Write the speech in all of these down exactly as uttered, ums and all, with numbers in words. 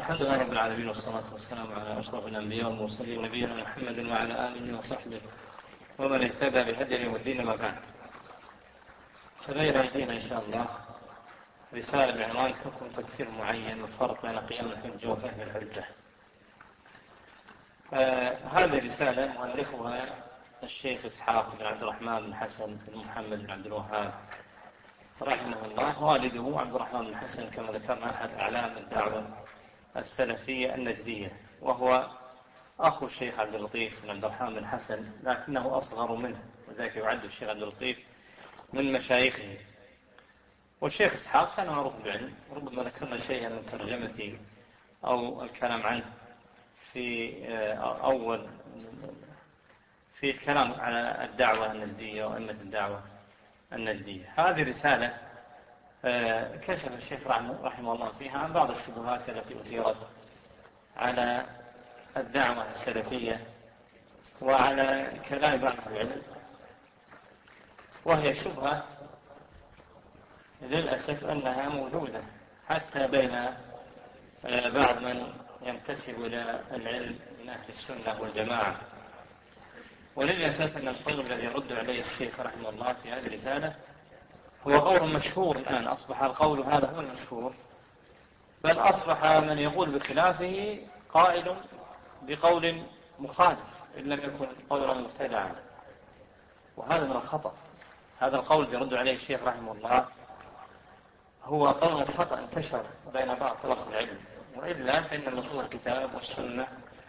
الحمد لله رب العالمين، والصلاة والسلام على أشرف الأنبياء والمرسلين نبينا محمد وعلى آله وصحبه ومن اهتدى بهديه والدين ما بعد. فبين أيدينا إن شاء الله رسالة بعنوان حكم تكفير معين والفرق بين قيام الحجة وفهم الحجة. آه هذه الرسالة مؤلفها الشيخ إسحاق بن عبد الرحمن بن حسن بن محمد بن عبد الوهاب رحمه الله. والده عبد الرحمن بن حسن كما ذكرنا أحد أعلام الدعوة السلفية النجدية، وهو أخو الشيخ عبد اللطيف بن عبد الرحمن بن حسن، لكنه أصغر منه، وذلك يعد الشيخ عبد اللطيف من مشايخه. والشيخ إسحاق كان معروف بعلم، ربما ذكرنا شيئا من ترجمته أو الكلام عنه في أول في الكلام على الدعوة النجدية وأئمة الدعوة النجدية. هذه رسالة كشف الشيخ رحمه الله فيها عن بعض الشبهات التي أثيرت على الدعوة السلفية وعلى كلام بعض العلم، وهي شبهة للأسف أنها موجودة حتى بين بعض من ينتسب إلى العلم من أهل السنة والجماعة. وللأسف أن القول الذي يرد عليه الشيخ رحمه الله في هذه الرسالة هو قول مشهور الآن، أصبح القول هذا هو المشهور، بل أصبح من يقول بخلافه قائل بقول مخالف إن لم يكن قولا مبتدعا، وهذا من الخطأ. هذا القول الذي يرد عليه الشيخ رحمه الله هو قول خطأ انتشر بين بعض طلبة العلم، وإلا فإن نصوص الكتاب والسنة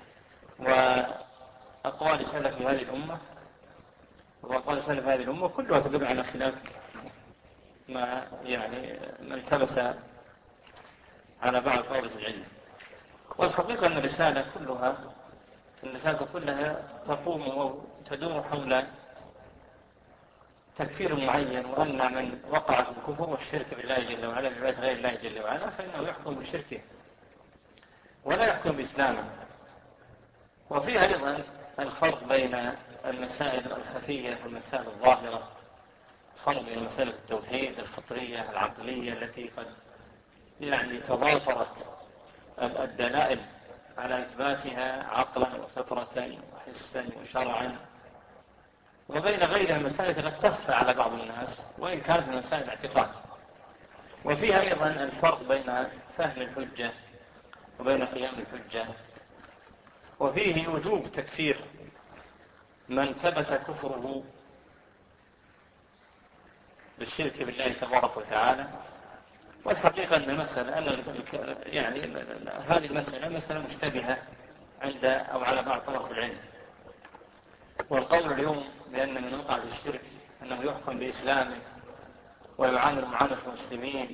وأقوال سلف هذه الأمة وأقوال سلف هذه الأمة كلها تدل على خلاف ما يعني ما التبس على بعض طلبة العلم. والحقيقة أن الرسالة كلها الرسالة كلها تقوم وتدور حول تكفير معين، وأن من وقع في الكفر والشرك بالله جل وعلا بعبادة غير الله جل وعلا فإنه يحكم بشركه ولا يحكم بإسلامه. وفيها أيضا الفرق بين المسائل الخفية والمسائل الظاهرة، فرق بين مسألة التوحيد الفطرية العقلية التي قد يعني تضافرت الدلائل على إثباتها عقلا وفطرة وحسا وشرعا، وبين غيرها المسائل التي تخفى على بعض الناس وإن كانت من مسائل الاعتقاد. وفيها أيضا الفرق بين فهم الحجة وبين قيام الحجة. وفيه وجوب تكفير من ثبت كفره بالشرك بالله تبارك وتعالى. والحقيقة أن المسألة أن يعني هذه المسألة مسألة مشتبهة عند أو على بعض طرف العلم. والقول اليوم بأن من وقع في الشرك أنه يحكم بإسلامه ويعامل معاملة المسلمين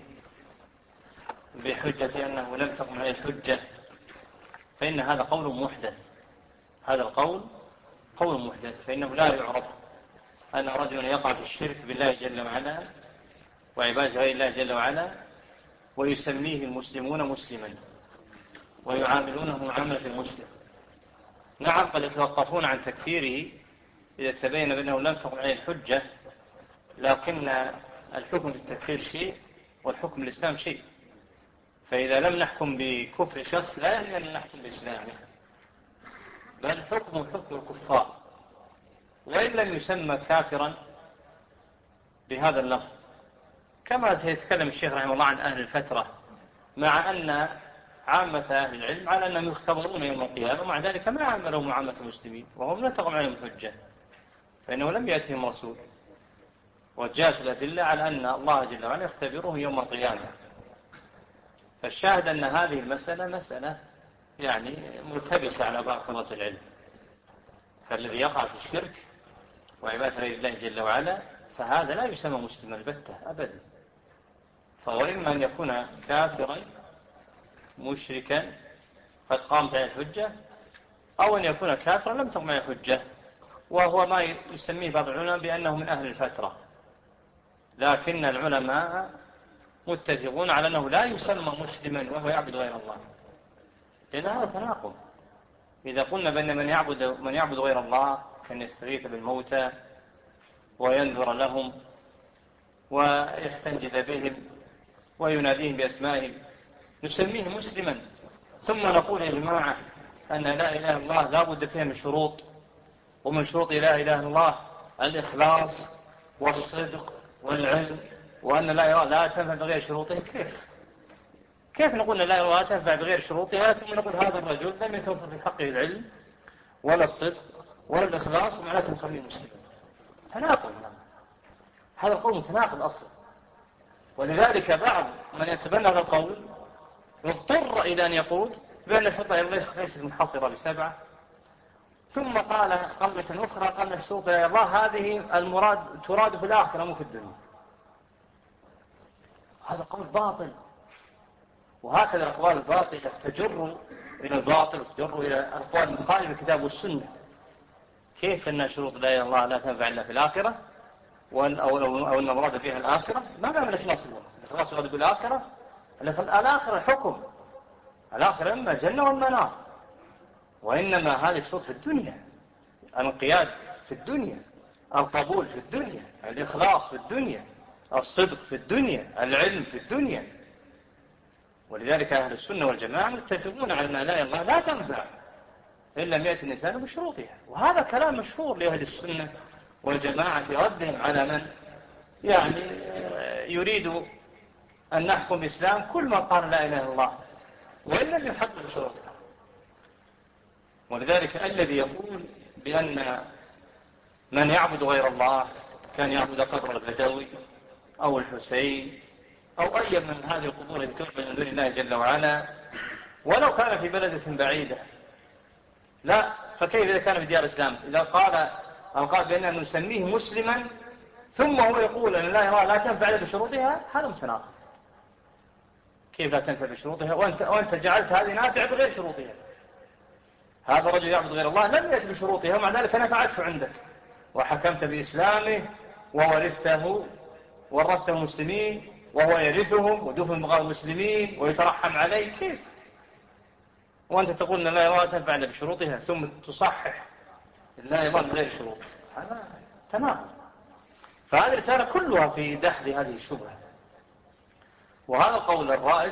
بحجة أنه لم تقم عليه الحجة، فإن هذا قول محدث. هذا القول قول محدث، فإنه لا يعرف أن رجلا يقع في الشرك بالله جل وعلا وعبادة غير الله جل وعلا ويسميه المسلمون مسلما ويعاملونه معاملة المسلم. نعم قد يتوقفون عن تكفيره إذا تبين بأنه لم تقم عليه الحجة، لكن الحكم في التكفير شيء والحكم الإسلام شيء. فإذا لم نحكم بكفر شخص لا يعني أن نحكم بإسلامه، بل حكم حكم الكفار، وإن لم يسمى كافرا بهذا اللفظ، كما سيتكلم الشيخ رحمه الله عن أهل الفترة، مع أن عامة أهل العلم على أنهم يختبرون يوم القيامة، ومع ذلك ما عملوا معاملة المسلمين وهم لا تقم عليهم الحجة، فإنه لم يأتهم رسول. وجاءت الأدلة على أن الله جل وعلا يختبره يوم القيامة. فالشاهد أن هذه المسألة مسألة يعني ملتبسة على بعض طلبة العلم. فالذي يقع في الشرك وعبادة غير الله جل وعلا فهذا لا يسمى مسلما البتة أبدا، فهو إما أن يكون كافرا مشركا قد قامت عليه الحجة، أو أن يكون كافرا لم تقم عليه الحجة، وهو ما يسميه بعض العلماء بأنه من أهل الفترة. لكن العلماء متفقون على أنه لا يسمى مسلما وهو يعبد غير الله، لأن هذا تناقض. إذا قلنا بأن من يعبد من يعبد غير الله كان يستغيث بالموتى وينذر لهم ويستنجد بهم ويناديهم بأسمائهم نسميه مسلما ثم نقول يا جماعة أن لا إله إلا الله لا بد فيها من شروط، ومن شروط لا إله إلا الله الإخلاص والصدق والعلم، وأن لا إله لا تنفع بغير شروطه. كيف كيف نقول لا إله لا تنفع بغير شروطها، ثم نقول هذا الرجل لم يتوفر في حقه العلم ولا الصدق ولا الإخلاص ومعناته نخليه مسلم؟ تناقض، هذا القول متناقض أصلا. ولذلك بعض من يتبنى هذا القول يضطر إلى أن يقول بأن الشرط ليست منحصرة بسبعة، ثم قال قولة أخرى قال الشروط يا الله هذه المراد تراد في الآخرة مو في الدنيا. هذا قول باطل، وهكذا الأقوال الباطلة تجر إلى الباطل وتجر إلى الأقوال المخالفة للكتاب والسنة. كيف أن شروط لا إله إلا الله لا تنفع إلا في الآخرة، أو أو أن المراد فيها الآخرة؟ ما معنى الإخلاص؟ الإخلاص يراد بالآخرة؟ الآخرة حكم، الآخرة إما جنة وإما نار، وإنما هذه الشروط في الدنيا، الانقياد في الدنيا، القبول في الدنيا، الإخلاص في الدنيا، الصدق في الدنيا، العلم في الدنيا. ولذلك أهل السنة والجماعة متفقون على أن لا إله إلا الله لا تنفع إن لم يأتي الإنسان بشروطها. وهذا كلام مشهور لأهل السنة والجماعة في ردهم على من يعني يريد أن نحكم الإسلام كل ما قال لا إله إلا الله وإن لم يحقق شروطها. ولذلك الذي يقول بأن من يعبد غير الله كان يعبد قبر البدوي أو الحسين أو أي من هذه القبور التي تعبد من دون الله جل وعلا ولو كان في بلدة بعيدة، لا، فكيف إذا كان في ديار الإسلام؟ إذا قال أو قال بأننا نسميه مسلما ثم هو يقول أن لا إله لا تنفع إلا بشروطها، هذا متناقض. كيف لا تنفع بشروطها وأنت, وأنت جعلت هذه نافعة بغير شروطها؟ هذا الرجل يعبد غير الله لم يأتي بشروطها، ومع ذلك نفعته عندك وحكمت بإسلامه وورثته ورثته المسلمين وهو يرثهم ودفن بغير المسلمين ويترحم عليه. كيف وأنت تقول أن لا إله تنفع إلا بشروطها ثم تصحح لا إله بغير شروط؟ هذا تمام. فهذه الرسالة كلها في دحض هذه الشبهة. وهذا القول الرائج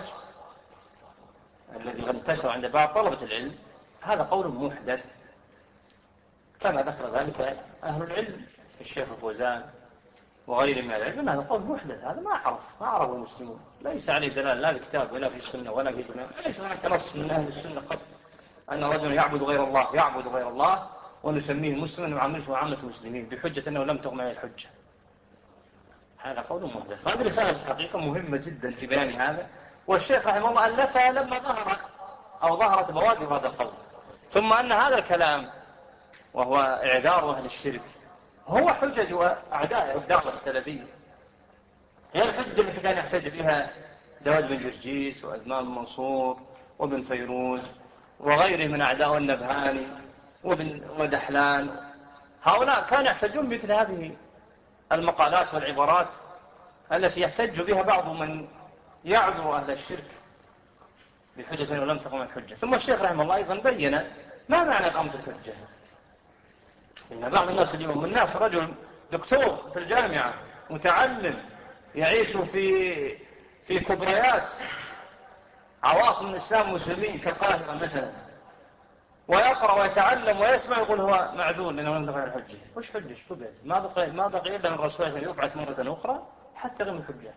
الذي انتشر عند بعض طلبة العلم هذا قول محدث، كما ذكر ذلك أهل العلم الشيخ الفوزان وغيره من العلم. هذا قول محدث، هذا ما عرف ما عرفه المسلمون، ليس عليه دلالة لا في الكتاب ولا في السنة ولا في الجماعة، ليس هناك نص من أهل السنة قط أن رجل يعبد غير الله يعبد غير الله ونسميه مسلما وعمله معاملة المسلمين بحجة أنه لم تقم عليه الحجة. هذا قول محدث. هذه رسالة الحقيقة مهمة جدا في بيان هذا، والشيخ رحمه الله ألفها لما ظهر أو ظهرت بوادر هذا القول. ثم أن هذا الكلام وهو إعذار أهل الشرك هو حجج أعداء الدعوة السلفية، هي الحجة التي كان يحتج فيها داود بن جرجيس وأدمان منصور وابن فيروز وغيره من أعداء النبهاني وابن ودحلان. هؤلاء كانوا يحتجون مثل هذه المقالات والعبارات التي يحتج بها بعض من يعذر أهل الشرك بحجة أنه لم تقم الحجة. ثم الشيخ رحمه الله أيضا بين ما معنى إقامة الحجة. إن بعض الناس اليوم من الناس رجل دكتور في الجامعة متعلم يعيش في في كبريات عواصم الإسلام والمسلمين كالقاهرة مثلا، ويقرأ ويتعلم ويسمع يقول هو معذور لأنه لم تقم الحجة. وش حجة؟ شبهة ما بقي ما بقي إلا من الرسول أن يبعث مرة أخرى حتى غير الحجة.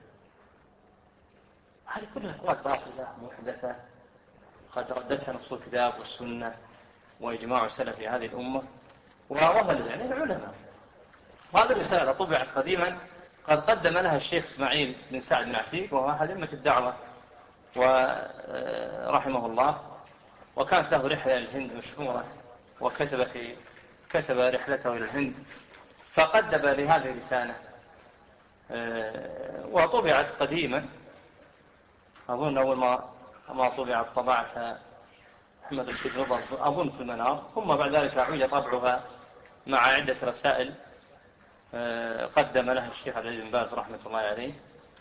هذه كلها أقوال باطلة محدثة قد ردتها نصوص الكتاب والسنة وإجماع السلف في هذه الأمة ووهل يعني العلماء. هذه الرسالة طبعت قديما قد قدم لها الشيخ إسماعيل بن سعد بن عتيق وهو أحد أئمة الدعوة ورحمه الله، وكانت له رحلة إلى الهند مشهورة وكتب في كتب رحلته إلى الهند فقدم لهذه الرسالة وطبعت قديما. أظن أول ما ما طبعت طبعتها محمد الشيخ رضا أظن في المنار، ثم بعد ذلك عُيد طبعها مع عدة رسائل قدم لها الشيخ عبد العزيز بن باز رحمة الله عليه،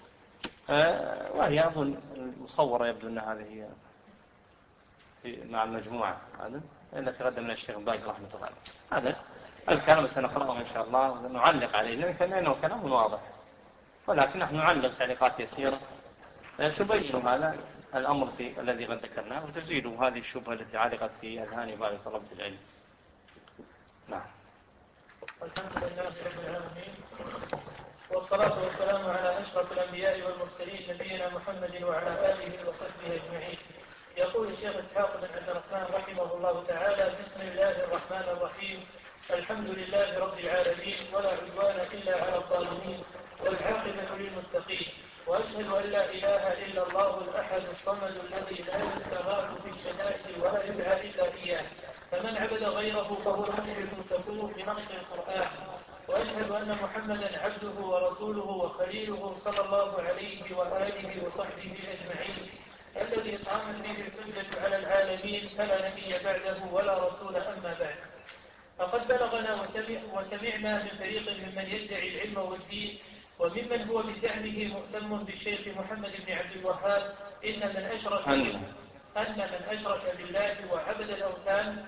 وهي أظن المصورة يبدو أن هذه هي مع المجموعة هذا التي قدم لها الشيخ بن باز رحمة الله عليه. هذا الكلام سنقرأه إن شاء الله ونعلق عليه لأنه كلام واضح، ولكن نحن نعلق تعليقات يسيرة تبين هذا الأمر في الذي قد ذكرناه وتزيل هذه الشبهة التي علقت في أذهان بعض طلبة العلم. نعم. الحمد لله رب العالمين، والصلاة والسلام على أشرف الأنبياء والمرسلين نبينا محمد وعلى آله وصحبه أجمعين. يقول الشيخ إسحاق بن عبد الرحمن رحمه الله تعالى: بسم الله الرحمن الرحيم، الحمد لله رب العالمين، ولا عدوان إلا على الظالمين، والعاقبة للمتقين، وأشهد أن لا إله إلا الله الأحد الصمد الذي لا يستغاث في الشدائد ولا يدعى إلا إياه، فمن عبد غيره فهو مشرك كفور بنص القرآن. وأشهد أن محمدا عبده ورسوله وخليله صلى الله عليه وآله وصحبه أجمعين، الذي قامت به الحجة على العالمين، فلا نبي بعده ولا رسول أما بعد. فقد بلغنا وسمع وسمعنا من فريق ممن يدعي العلم والدين وممن هو بزعمه مهتم بالشيخ محمد بن عبد الوهاب إن من أشرك أن من أشرك بالله وعبد الأوثان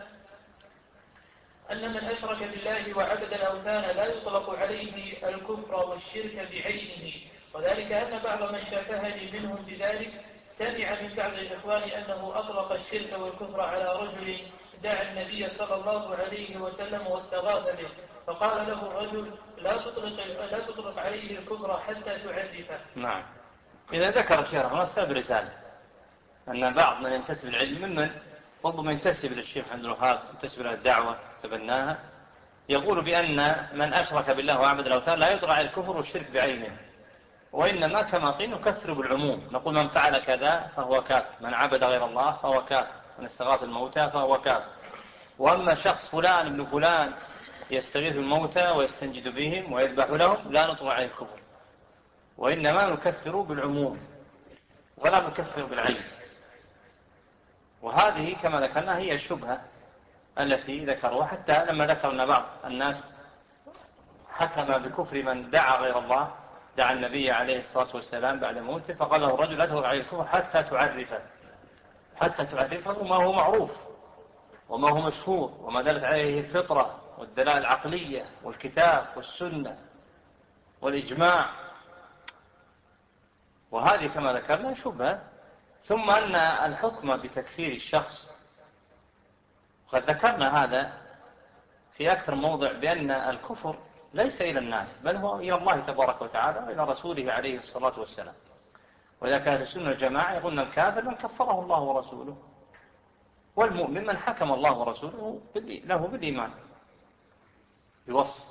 أن من أشرك بالله وعبد الأوثان لا يطلق عليه الكفر والشرك بعينه، وذلك أن بعض من شافهني منهم بذلك سمع من بعض الإخوان أنه أطلق الشرك والكفر على رجل دعا النبي صلى الله عليه وسلم واستغاث به، فقال له الرجل: لا تطلق, لا تطلق عليه الكفر حتى تعرفه. نعم. إذا ذكر الشيخ هنا سبب رسالة أن بعض من ينتسب العلم ممن ربما ينتسب للشيخ عبد الوهاب ينتسب له الدعوة تبناها يقول بأن من أشرك بالله وعبد الأوثان لا يطلق عليه الكفر والشرك بعينه، وإنما كما قيل نكثر بالعموم، نقول من فعل كذا فهو كافر، من عبد غير الله فهو كافر، من استغاث الموتى فهو كافر. وأما شخص فلان ابن فلان يستغيث الموتى ويستنجد بهم ويذبح لهم لا نطلق عليه الكفر، وإنما نكثر بالعموم ولا نكثر بالعين. وهذه كما ذكرنا هي الشبهة التي ذكروا، حتى لما ذكرنا بعض الناس حكم بكفر من دعا غير الله، دعا النبي عليه الصلاة والسلام بعد موته، فقال له الرجل: لا تطلق عليه الكفر حتى تعرفه، حتى تعرفه ما هو معروف وما هو مشهور وما دلت عليه الفطرة والدلائل العقلية والكتاب والسنة والإجماع. وهذه كما ذكرنا شبهة. ثم أن الحكم بتكفير الشخص، وقد ذكرنا هذا في أكثر موضع، بأن الكفر ليس إلى الناس بل هو إلى الله تبارك وتعالى وإلى رسوله عليه الصلاة والسلام. وإذا كانت السنة الجماعة يقولون الكافر من كفره الله ورسوله، والمؤمن من حكم الله ورسوله له بالإيمان بوصف.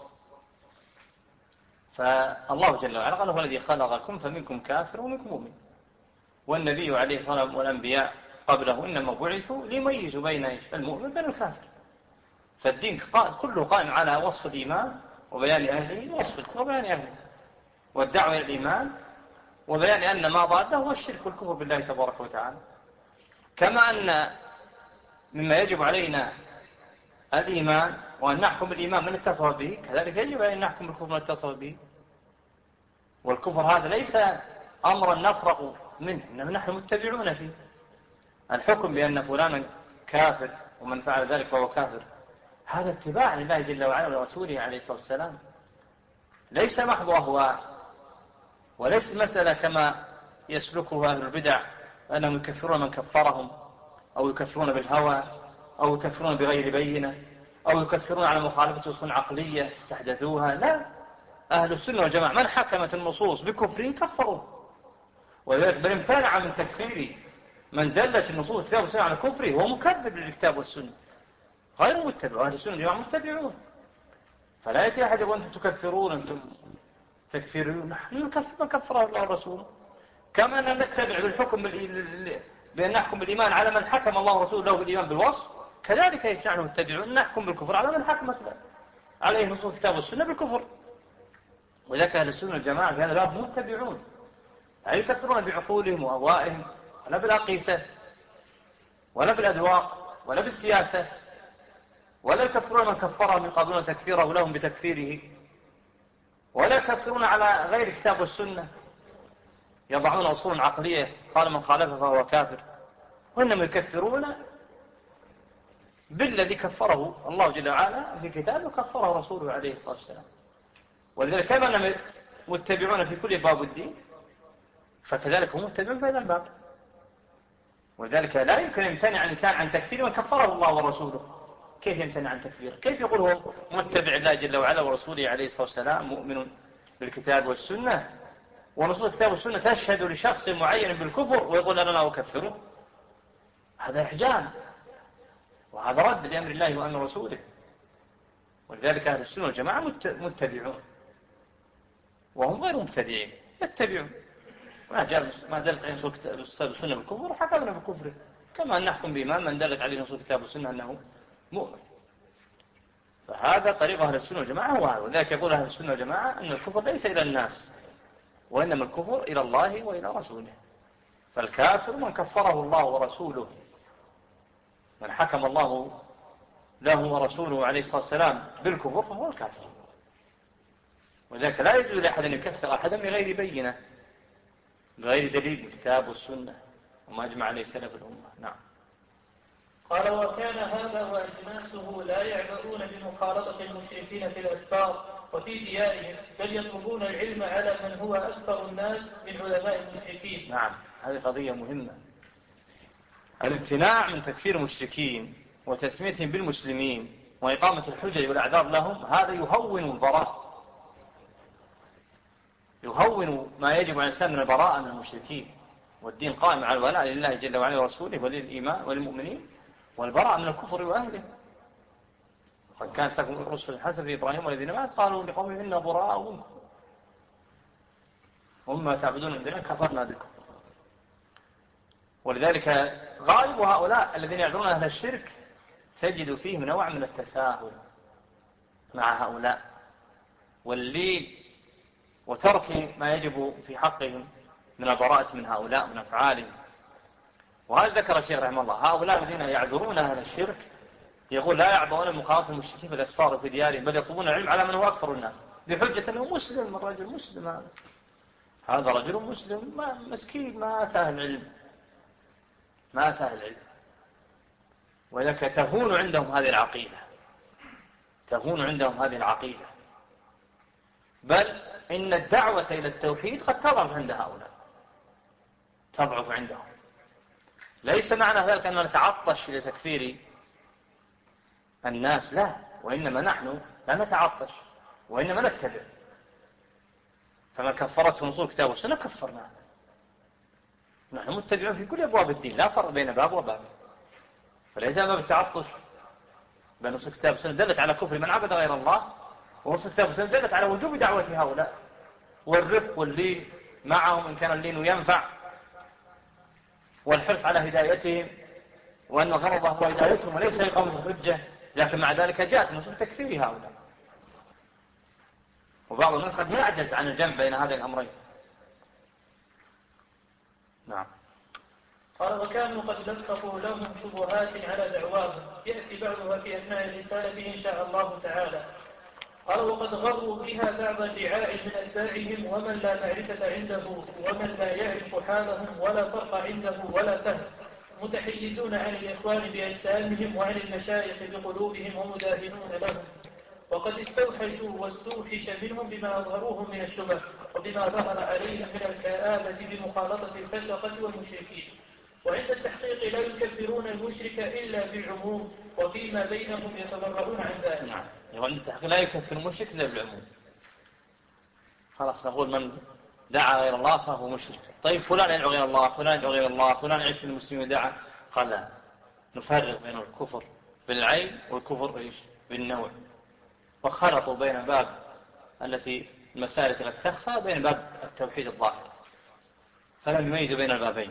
فالله جل وعلا قال: هو الذي خلقكم فمنكم كافر ومنكم مؤمن. والنبي عليه الصلاة والسلام والأنبياء قبله إنما بعثوا ليميزوا بين المؤمن وبين الكافر. فالدين كله قائم على وصف الإيمان وبيان أهله، ووصف الكفر وبيان أهله، والدعوة إلى الإيمان وبيان أن ما ضاده هو الشرك والكفر بالله تبارك وتعالى. كما أن مما يجب علينا الإيمان وأن نحكم الإيمان من اتصف به، كذلك يجب علينا أن نحكم الكفر من اتصف به. والكفر هذا ليس أمرا نفرق منه، إنما نحن متبعون فيه. الحكم بأن فلانا كافر ومن فعل ذلك فهو كافر، هذا اتباع لله جل وعلا ورسوله عليه الصلاة والسلام، ليس محض أهواء، وليس مسألة كما يسلكها أهل البدع أنهم يكفرون من كفرهم، أو يكفرون بالهوى، أو يكفرون بغير بينة، أو يكفرون على مخالفة أصول عقلية استحدثوها. لا، أهل السنة والجماعة من حكمت النصوص بكفره كفروه، وذلك بل امتنع من تكفيره من دلت النصوص الكتاب والسنة على كفره هو مكذب للكتاب والسنة غير متبع. أهل السنة والجماعة متبعون، فلا يأتي أحد يقول أنتم تكفرون أنتم تكفرون. نحن نكفر من كفره الله ورسوله، كما أننا نتبع بالحكم بأن نحكم بالإيمان على من حكم الله ورسوله له بالإيمان بالوصف، كذلك يشنعنا متبعون نحكم بالكفر على من حكمت عليه نصوص الكتاب والسنة بالكفر. وذلك أهل السنة والجماعة في هذا الباب متبعون، لا يكفرون بعقولهم وأهوائهم ولا بالأقيسة ولا بالأذواق ولا بالسياسة، ولا يكفرون من كفرهم يقابلون تكفيره لهم بتكفيره، ولا يكفرون على غير الكتاب والسنة يضعون أصول عقلية قال من خالفه فهو كافر، وإنما يكفرون بالذي كفره الله جل وعلا في كتابه وكفره رسوله عليه الصلاة والسلام. ولذلك كما أنهم متبعون في كل باب الدين فكذلك هم متبعون في هذا الباب. ولذلك لا يمكن أن يمتنع الإنسان عن تكفير من كفره الله ورسوله. كيف يمتنع عن تكفير؟ كيف يقول هو متبع الله جل وعلا ورسوله عليه الصلاة والسلام مؤمن بالكتاب والسنة، ونصوص الكتاب والسنة تشهد لشخص معين بالكفر ويقول أنا لا أكفره؟ هذا إحجام، وهذا رد لأمر الله وأمر رسوله. ولذلك أهل السنة والجماعة متبعون وهم غير مبتدعين، يتبعون ما جاء ما دلت عليه نصوص الكتاب والسنة بالكفر وحكمنا بكفره، كما أن نحكم بإمام من دلت عليه نصوص الكتاب والسنة أنه مؤمن. فهذا طريق أهل السنة والجماعة هو هذا. وذلك يقول أهل السنة والجماعة أن الكفر ليس إلى الناس، وإنما الكفر إلى الله وإلى رسوله. فالكافر من كفره الله ورسوله، من حكم الله له ورسوله عليه الصلاة والسلام بالكفر فهو الكافر. وذلك لا يجوز لأحد أن يكفر أحدا بغير بينة، بغير دليل الكتاب والسنة وما أجمع عليه سلف الأمة. نعم. قال: وكان هذا وأجناسه لا يعبؤون بمخالطة المشركين في الأسفار وفي ديارهم، بل يطلبون العلم على من هو أكثر الناس من علماء المشركين. نعم، هذه قضية مهمة. الامتناع من تكفير المشركين وتسميتهم بالمسلمين وإقامة الحجج والأعذار لهم، هذا يهون البراء، يهون ما يجب على الإنسان من البراءة من المشركين. والدين قائم على الولاء لله جل وعلا ورسوله وللإيمان وللمؤمنين، والبراءة من الكفر وأهله. وقد كانت لكم الرسل حسب إبراهيم والذين معه قالوا لقومهم إنا براء منكم ومما تعبدون من دونه كفرنا بكم. ولذلك غالب هؤلاء الذين يعذرون أهل الشرك تجد فيهم نوع من التساهل مع هؤلاء واللين وترك ما يجب في حقهم من البراءة من هؤلاء من أفعالهم. وهذا ذكر الشيخ رحمه الله هؤلاء الذين يعذرون أهل الشرك، يقول لا يعبؤون مخالطة المشركين في الأسفار وفي ديارهم، بل يطلبون العلم على من هو أكثر الناس بحجة أنه مسلم. الرجل مسلم، هذا هذا رجل مسلم ما مسكين ما أتاه العلم، ما أتاه العلم. ولذلك تهون عندهم هذه العقيدة، تهون عندهم هذه العقيدة. بل إن الدعوة إلى التوحيد قد تضعف عند هؤلاء، تضعف عندهم. ليس معنى ذلك أننا نتعطش لتكفير الناس، لا، وإنما نحن لا نتعطش وإنما نتبع. فمن كفرته نصوص الكتاب والسنة كفرنا، نحن متبعون في كل أبواب الدين، لا فرق بين باب وباب. فليس باب التعطش بين نصوص الكتاب والسنة دلت على كفر من عبد غير الله، ونصوص الكتاب والسنة دلت على وجوب دعوة هؤلاء والرفق واللين معهم إن كان اللين ينفع، والحرص على هدايتهم، وأن الغرض هو هدايتهم وليس إقامة الحجة. لكن مع ذلك جاءت نصوص تكفير هؤلاء. وبعض الناس قد يعجز عن الجمع بين هذين الأمرين. نعم. قال: وكانوا قد لفقوا لهم شبهات على دعواهم، يأتي بعضها في أثناء الرسالة إن شاء الله تعالى. قال: وقد غروا بها بعض الرعاء من أتباعهم ومن لا معرفة عنده ومن لا يعرف حالهم ولا فرق عنده ولا فهم، متحيزون عن الإخوان بأجسامهم وعن المشايخ بقلوبهم ومداهنون لهم، وقد استوحشوا واستوحش منهم بما أظهروه من الشبه وبما ظهر عليهم من الكآبة بمخالطة الفسقة والمشركين. وعند التحقيق لا يكفرون المشرك إلا بالعموم، وفيما بينهم يتبرؤون عن ذلك. نعم. وعند التحقيق لا يكفر المشرك إلا بالعموم. خلاص نقول من دعا غير الله فهو مشرك. طيب فلان يدعو غير الله، فلان يدعو غير الله، فلان يعيش في المسلمين ودعا. قال لا، نفرق بين الكفر بالعين والكفر إيش بالنوع. وخلطوا بين باب التي المسائل قد تخفى بين باب التوحيد الظاهر، فلم يميزوا بين البابين.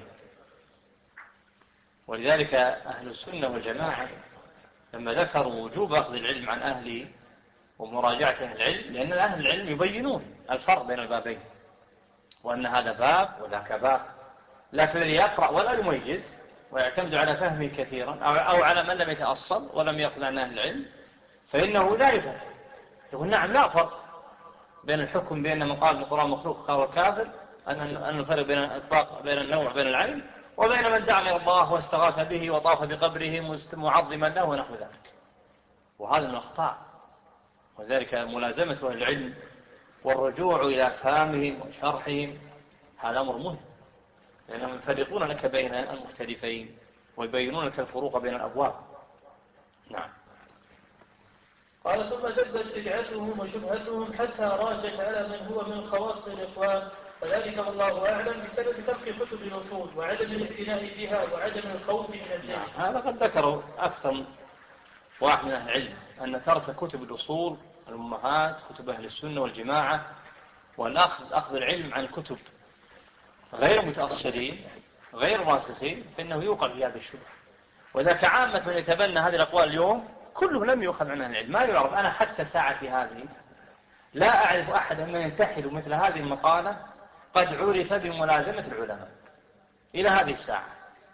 ولذلك أهل السنة والجماعة لما ذكروا وجوب أخذ العلم عن أهله ومراجعة أهل العلم، لأن أهل العلم يبينون الفرق بين البابين وأن هذا باب وذاك باب. لكن الذي يقرأ ولا يميز ويعتمد على فهمه كثيرا أو على من لم يتأصل ولم يأخذ عن أهل العلم فإنه لا يفهم. يقول نعم لا فرق بين الحكم بأن من قال القرآن مخلوق فهو كافر، أن نفرق بين الإطلاق بين النوع بين العلم، وبين من دعا غير الله واستغاث به وطاف بقبره معظما له ونحو ذلك. وهذا من الأخطاء. وذلك ملازمة أهل العلم والرجوع إلى فهمهم وشرحهم هذا أمر مهم. لأنهم يفرقون لك بين المختلفين ويبينون لك الفروق بين الأبواب. نعم. قال ثم دبت بدعتهم وشبهتهم حتى راجت على من هو من خواص الإخوان، وذلك والله أعلم بسبب ترك كتب الأصول وعدم الاعتناء بها وعدم الخوف من الزيغ. نعم. هذا قد ذكروا أكثر واحد من أهل العلم أن ترك كتب الأصول الأمهات كتب أهل السنة والجماعة والأخذ أخذ العلم عن الكتب غير متأصلين غير راسخين فإنه يوقع في هذه الشبهة. وذاك عامة من يتبنى هذه الأقوال اليوم كله لم يؤخذ عنها العلم، ما يعرف. أنا حتى ساعتي هذه لا أعرف أحدا من ينتحل مثل هذه المقالة قد عرف بملازمة العلماء إلى هذه الساعة.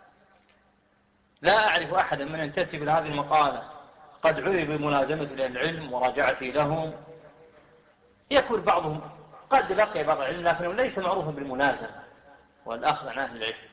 لا أعرف أحدا من ينتسب لهذه المقالة قد عرف بملازمة العلم وراجعته لهم. يكون بعضهم قد لقي بعض العلم لكنه ليس معروفا بالملازمة والأخذ عن أهل العلم.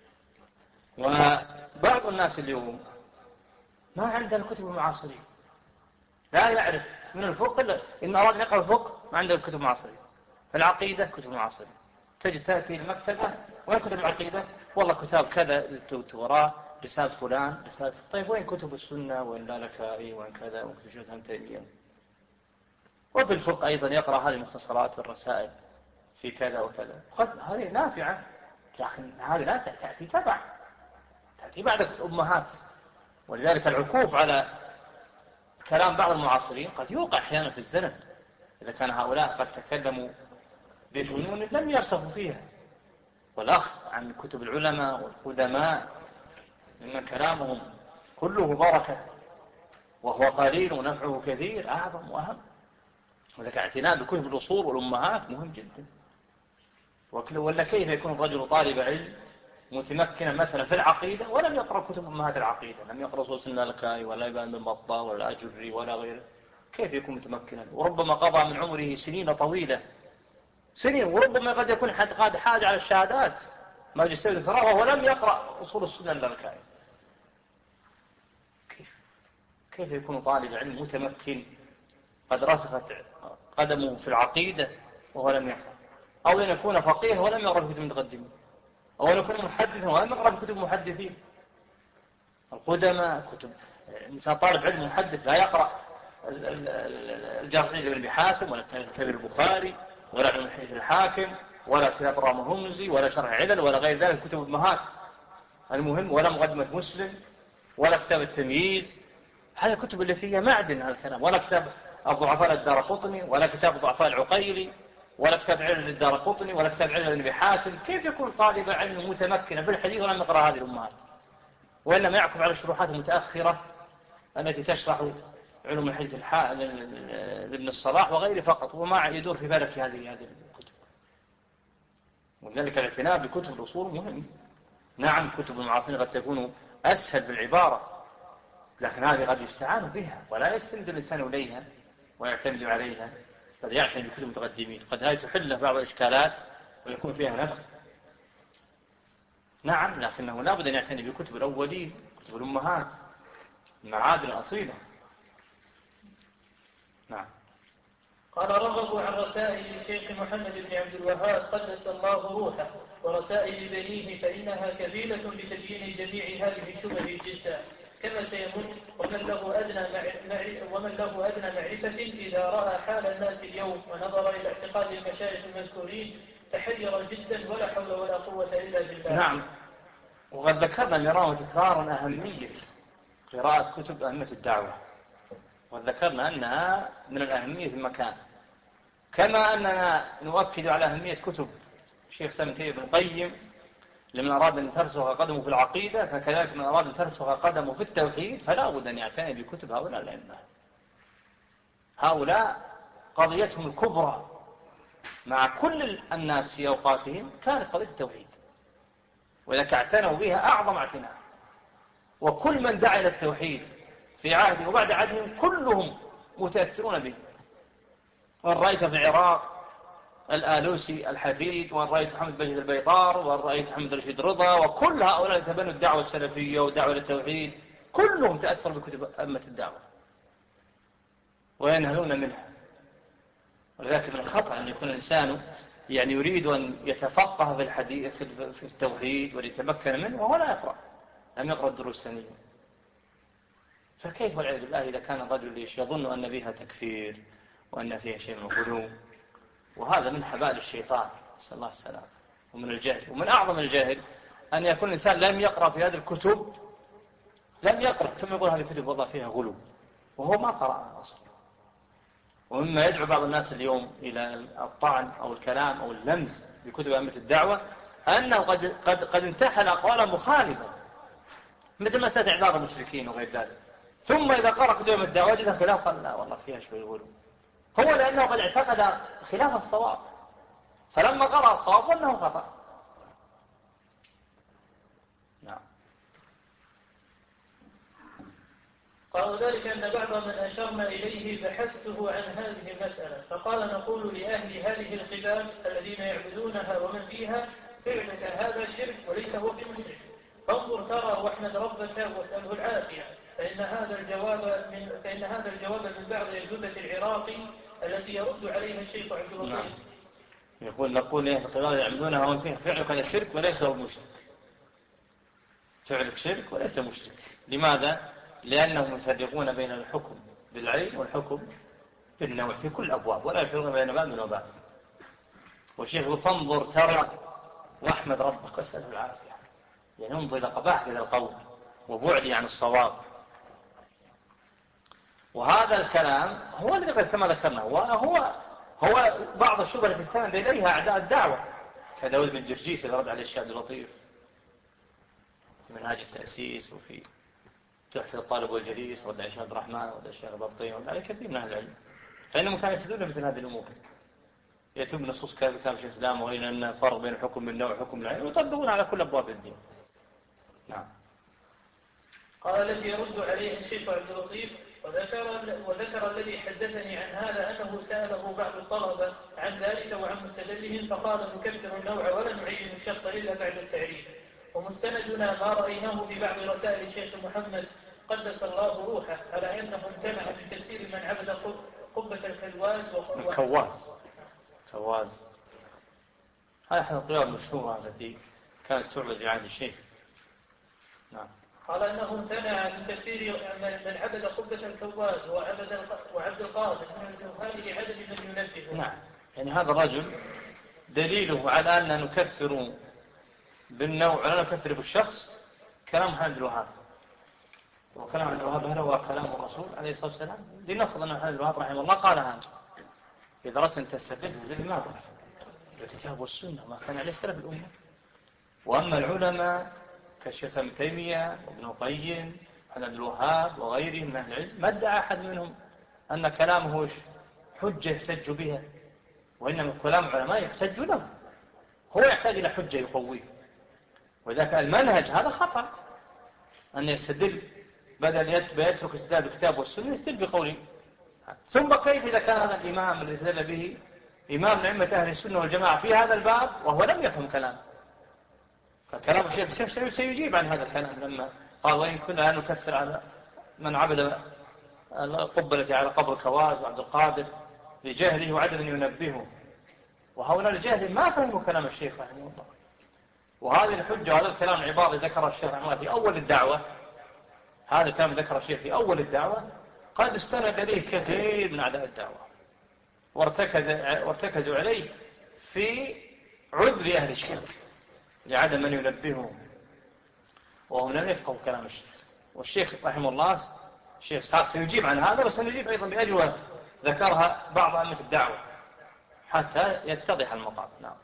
وبعض الناس اليوم ما عنده الكتب المعاصرين، لا يعرف من الفقه إلا إن أراد أن يقرأ الفقه ما عنده الكتب المعاصرين. في العقيدة كتب معاصرين، تجد تأتي المكتبة وين كتب العقيدة؟ والله كتاب كذا وراه رسالة فلان رسالة. طيب وين كتب السنة وين لالكائي وين كذا وين كتب شيخ تيمية؟ وفي الفقه أيضا يقرأ هذه المختصرات والرسائل في كذا وكذا. قد هذه نافعة لكن هذه لا تأتي تبع تأتي بعد الأمهات. ولذلك العكوف على كلام بعض المعاصرين قد يوقع أحيانا في الزمن إذا كان هؤلاء قد تكلموا بفنون لم يرسخوا فيها. والأخذ عن كتب العلماء والقدماء ممن كلامهم كله بركة وهو قليل ونفعه كثير أعظم وأهم. وذلك اعتناء بكتب الأصول والأمهات مهم جدا. ولا كيف يكون الرجل طالب علم متمكنا مثلا في العقيدة ولم يقرأ كتب أمهات العقيدة، لم يقرأ أصول اللالكائي ولا ابن بن بطة ولا الأجري ولا غيره، كيف يكون متمكنا؟ وربما قضى من عمره سنين طويلة سنين، وربما قد يكون حد قاد حاجة على الشهادات ماجستير الفراغ ولم يقرأ أصول السنة اللالكائي. كيف كيف يكون طالب علم متمكن قد رسخت قدمه في العقيدة وهو لم يقرأ؟ أو أن يكون فقيه ولم يقرأ في كتب المتقدمين، أو أن يكون محدثا ولم يقرأ في كتب المحدثين القدماء. كتب إنسان طالب علم محدث لا يقرأ الجرح بن حاتم ولا كتاب البخاري ولا علم الحديث الحاكم ولا كتاب رام همزي ولا شرح علل ولا غير ذلك كتب الأمهات المهم، ولا مقدمة مسلم ولا كتاب التمييز. هذه الكتب التي فيها معدن هذا الكلام، ولا كتاب الضعفاء الدارقطني ولا كتاب ضعفاء العقيلي ولا كتاب علل الدارقطني ولا كتاب علل بن حاتم. كيف يكون طالب علم متمكنا في الحديث ولم يقرأ هذه الأمهات؟ وإنما يعكف على الشروحات المتأخرة التي تشرح علوم الحديث لابن الصلاح وغيره فقط، وما يدور في بالك هذه هذه الكتب. ولذلك الاعتناء بكتب الأصول مهم. نعم كتب المعاصرين قد تكون أسهل بالعبارة لكن هذه قد يستعان بها ولا يستند الإنسان إليها ويعتمد عليها، قد يعتني بكتب المتقدمين، قد هاي تحل بعض الإشكالات ويكون فيها نفع. نعم لكنه لا بد أن يعتني بكتب الأولين كتب الأمهات المعادن الأصيلة. نعم. قال رغبوا عن رسائل الشيخ محمد بن عبد الوهاب قدس الله روحه ورسائل بنيه فإنها كفيلة بتبيين جميع هذه الشبه جدا كما سيمت. ومن له أدنى مع... ومن له أدنى معرفة إذا رأى حال الناس اليوم ونظر إلى اعتقاد المشايخ المذكورين تحير جدا ولا حول ولا قوة إلا بالله. نعم. وقد ذكرنا مرارا وتكرارا أهمية قراءة كتب أئمة الدعوة، وذكرنا أنها من الأهمية في المكان، كما أننا نؤكد على أهمية كتب الشيخ سامي تيمية بن القيم لمن أراد أن ترسخ قدمه في العقيدة، فكذلك من أراد أن ترسخ قدمه في التوحيد فلا بد أن يعتني بكتب هؤلاء الأئمة. هؤلاء قضيتهم الكبرى مع كل الناس في أوقاتهم كانت قضية التوحيد، وإذا اعتنوا بها أعظم اعتناء. وكل من دعا إلى التوحيد في عهده وبعد عهدهم كلهم متأثرون به. وأن رأيت في العراق الآلوسي الحفيد، وأن رأيت محمد بجد البيطار، وأن رأيت محمد رشيد رضا، وكل هؤلاء تبنوا الدعوة السلفية والدعوة للتوحيد كلهم تأثروا بكتب أئمة الدعوة وينهلون منها. ولذلك من الخطأ أن يكون الإنسان يعني يريد أن يتفقه في الحديث في التوحيد وليتمكن منه وهو لا يقرأ، لم يقرأ الدروس السنية. فكيف والعياذ بالله إذا كان الرجل يظن أن فيها تكفير وأن فيها شيء من الغلو، وهذا من حبال الشيطان نسأل الله السلامة، ومن الجهل. ومن أعظم الجهل أن يكون الإنسان لم يقرأ في هذه الكتب، لم يقرأ ثم يقول هذه الكتب والله فيها غلو وهو ما قرأها أصلا. ومما يدعو بعض الناس اليوم إلى الطعن أو الكلام أو اللمس بكتب أئمة الدعوة أنه قد, قد, قد انتحل أقوالا مخالفة، مثل مسألة إعذار المشركين وغير ذلك، ثم إذا قرأ كتب أئمة الدعوة وجد خلاف قال لا والله فيها شوي غلو، هو لأنه قد اعتقد خلاف الصواب، فلما قرأ الصواب ظنه خطأ. نعم. قال ذلك أن بعض من أشرنا إليه بحثته عن هذه المسألة، فقال نقول لأهل هذه القباب الذين يعبدونها ومن فيها فعلك هذا شرك وليس هو بمشرك، فانظر ترى واحمد ربك واسأله العافية، فإن هذا الجواب من فإن هذا الجواب من بعض أجوبة العراقي التي يرد عليها الشيخ عبد اللطيف. نعم. يقول نقول لأهل القباب يعبدونها ومن فيها فعلك هذا شرك وليس هو بمشرك، فعلك شرك وليس مشرك. لماذا؟ لأنهم يفرقون بين الحكم بالعين والحكم بالنوع في كل أبواب، ولا يفرقون بين باب وباب. والشيخ فانظر ترى واحمد ربك واسأله العافية، يعني انظر إلى قباحة هذا القول وبعدي عن الصواب. وهذا الكلام هو الذي قد كما ذكرنا، وهو هو بعض الشبهة التي استند إليها أعداء الدعوة كداود بن جرجيس الذي رد عليه الشيخ عبد اللطيف في منهاج التأسيس، وفي تحفظ الطالب والجليس، رد على الشيخ عبد الرحمن، رد على الشيخ البطين، ورد على كثير من أهل العلم، فإنهم كانوا يستدلون مثل هذه الأمور، يأتون بنصوص كلام شيخ الإسلام وغير أن فرق بين الحكم بالنوع والحكم بالعين، ويطبقون على كل أبواب الدين. نعم. قال الذي يرد عليه الشيخ عبد اللطيف وذكر, وذكر الذي حدثني عن هذا أنه سأله بعض الطلبة عن ذلك وعن مستدلهم، فقال نكفر النوع ولا نعين الشخص إلا بعد التعريف. ومستندنا ما رأيناه في بعض رسائل الشيخ محمد قدس الله روحه على أنه امتنع من تكفير من عبد قبة الكواز الكواز كواز هذا أحد الطيور المشهورة التي كانت تعبد في عهد الشيخ. نعم. قال أنه امتنع من تكفير من عبد قبة الكواز وعبد وعبد القادر من الجهال لعدد من ينبه. نعم. يعني هذا الرجل دليله على أن نكفر بالنوع ولا نكفر بالشخص كلام محمد الوهاب، وكلام عبد الوهاب هذا هو كلام الرسول عليه الصلاة والسلام. لنفرض أن محمد الوهاب رحمه الله قال هذا، إذا أردت أن تستفيد زي لماذا؟ الكتاب والسنة ما كان عليه سلف الأمة. وأما العلماء كالشيخ ابن تيمية وابن القيم وعبد الوهاب وغيرهم من أهل العلم ما ادعى أحد منهم أن كلامه حجة يحتج بها، وإنما كلام العلماء يحتج له، هو يحتاج إلى حجة يقويه. وذاك المنهج هذا خطأ، أن يستدل بدل يترك استدلال بالكتاب والسنة يستدل بقوله. ثم كيف إذا كان هذا الإمام الذي استدل به إمام من أئمة أهل السنة والجماعة في هذا الباب وهو لم يفهم كلام، فكلام الشيخ الشيخ سيجيب عن هذا الكلام لما قال وإن كنا لا نكفر على من عبد القبة التي على قبر كواز وعبد القادر لجهله وعدم ينبهه، وهؤلاء الجاهل ما فهموا كلام الشيخ رحمه الله. وهذه الحجة وهذا الكلام عبارة ذكر الشيخ رحمه الله في أول الدعوة، هذا الكلام ذكر الشيخ في أول الدعوة قد استند إليه كثير من أعداء الدعوة وارتكز وارتكزوا عليه في عذر أهل الشرك لعدم من ينبههم وهم لم يفقهوا كلام الشيخ. والشيخ رحمه الله الشيخ سعد سيجيب عن هذا، وسنجيب أيضا بأجوبة ذكرها بعض أئمة الدعوة حتى يتضح المطاب. نعم.